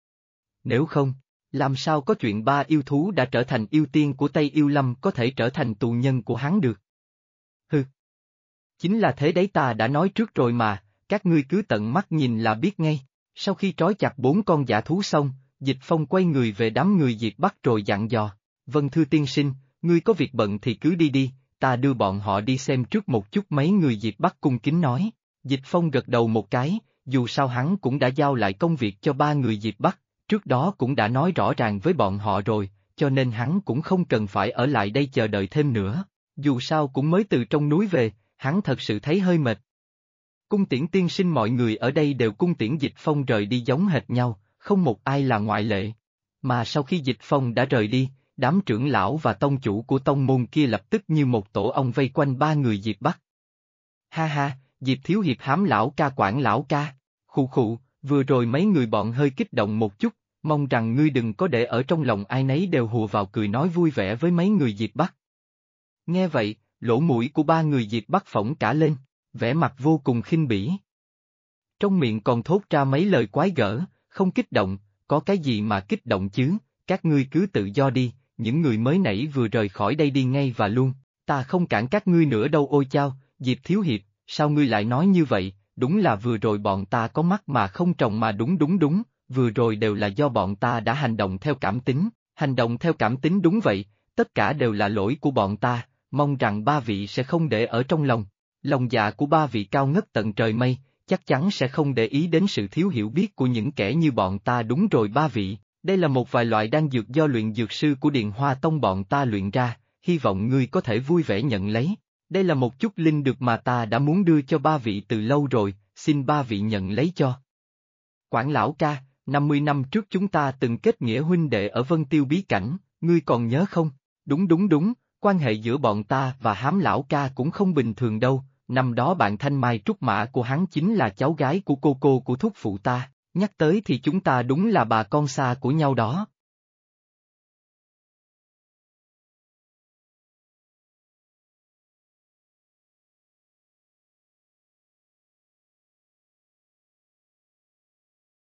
[SPEAKER 1] Nếu không, làm sao có chuyện 3 yêu thú đã trở thành yêu tiên của Tây Yêu Lâm có thể trở thành tù nhân của hắn được? Hừ. Chính là thế đấy, ta đã nói trước rồi mà, các ngươi cứ tận mắt nhìn là biết ngay. Sau khi trói chặt 4 con dã thú xong, Dịch Phong quay người về đám người Diệp Bắc rồi dặn dò, vâng thưa tiên sinh, ngươi có việc bận thì cứ đi đi, ta đưa bọn họ đi xem trước một chút. Mấy người Diệp Bắc cung kính nói. Dịch Phong gật đầu một cái, dù sao hắn cũng đã giao lại công việc cho 3 người Diệp Bắc, trước đó cũng đã nói rõ ràng với bọn họ rồi, cho nên hắn cũng không cần phải ở lại đây chờ đợi thêm nữa, dù sao cũng mới từ trong núi về, hắn thật sự thấy hơi mệt. Cung tiễn tiên sinh, mọi người ở đây đều cung tiễn Dịch Phong rời đi giống hệt nhau, không một ai là ngoại lệ. Mà sau khi Dịch Phong đã rời đi, đám trưởng lão và tông chủ của tông môn kia lập tức như một tổ ong vây quanh 3 người Diệp Bắc. Ha ha, Diệp thiếu hiệp, Hám lão ca, Quản lão ca, khụ khụ, vừa rồi mấy người bọn hơi kích động một chút, mong rằng ngươi đừng có để ở trong lòng. Ai nấy đều hùa vào cười nói vui vẻ với mấy người Diệp Bắc. Nghe vậy, lỗ mũi của 3 người Diệp Bắc phỏng cả lên, vẻ mặt vô cùng khinh bỉ. Trong miệng còn thốt ra mấy lời quái gở, không kích động, có cái gì mà kích động chứ, các ngươi cứ tự do đi, những người mới nãy vừa rời khỏi đây đi ngay và luôn, ta không cản các ngươi nữa đâu. Ôi chao, Diệp thiếu hiệp, sao ngươi lại nói như vậy, đúng là vừa rồi bọn ta có mắt mà không tròng mà. Đúng, vừa rồi đều là do bọn ta đã hành động theo cảm tính, đúng vậy, tất cả đều là lỗi của bọn ta, mong rằng 3 vị sẽ không để ở trong lòng. Lòng dạ của 3 vị cao ngất tận trời mây, chắc chắn sẽ không để ý đến sự thiếu hiểu biết của những kẻ như bọn ta. Đúng rồi 3 vị, đây là một vài loại đan dược do luyện dược sư của Điền Hoa Tông bọn ta luyện ra, hy vọng ngươi có thể vui vẻ nhận lấy. Đây là một chút linh dược mà ta đã muốn đưa cho 3 vị từ lâu rồi, xin 3 vị nhận lấy cho. Quản lão ca, 50 năm trước chúng ta từng kết nghĩa huynh đệ ở Vân Tiêu bí cảnh, ngươi còn nhớ không? Đúng, quan hệ giữa bọn ta và Hám lão ca cũng không bình thường đâu, năm đó bạn Thanh Mai Trúc Mã của hắn chính là cháu gái của cô của thúc phụ ta, nhắc tới thì chúng ta đúng là bà con xa của nhau đó.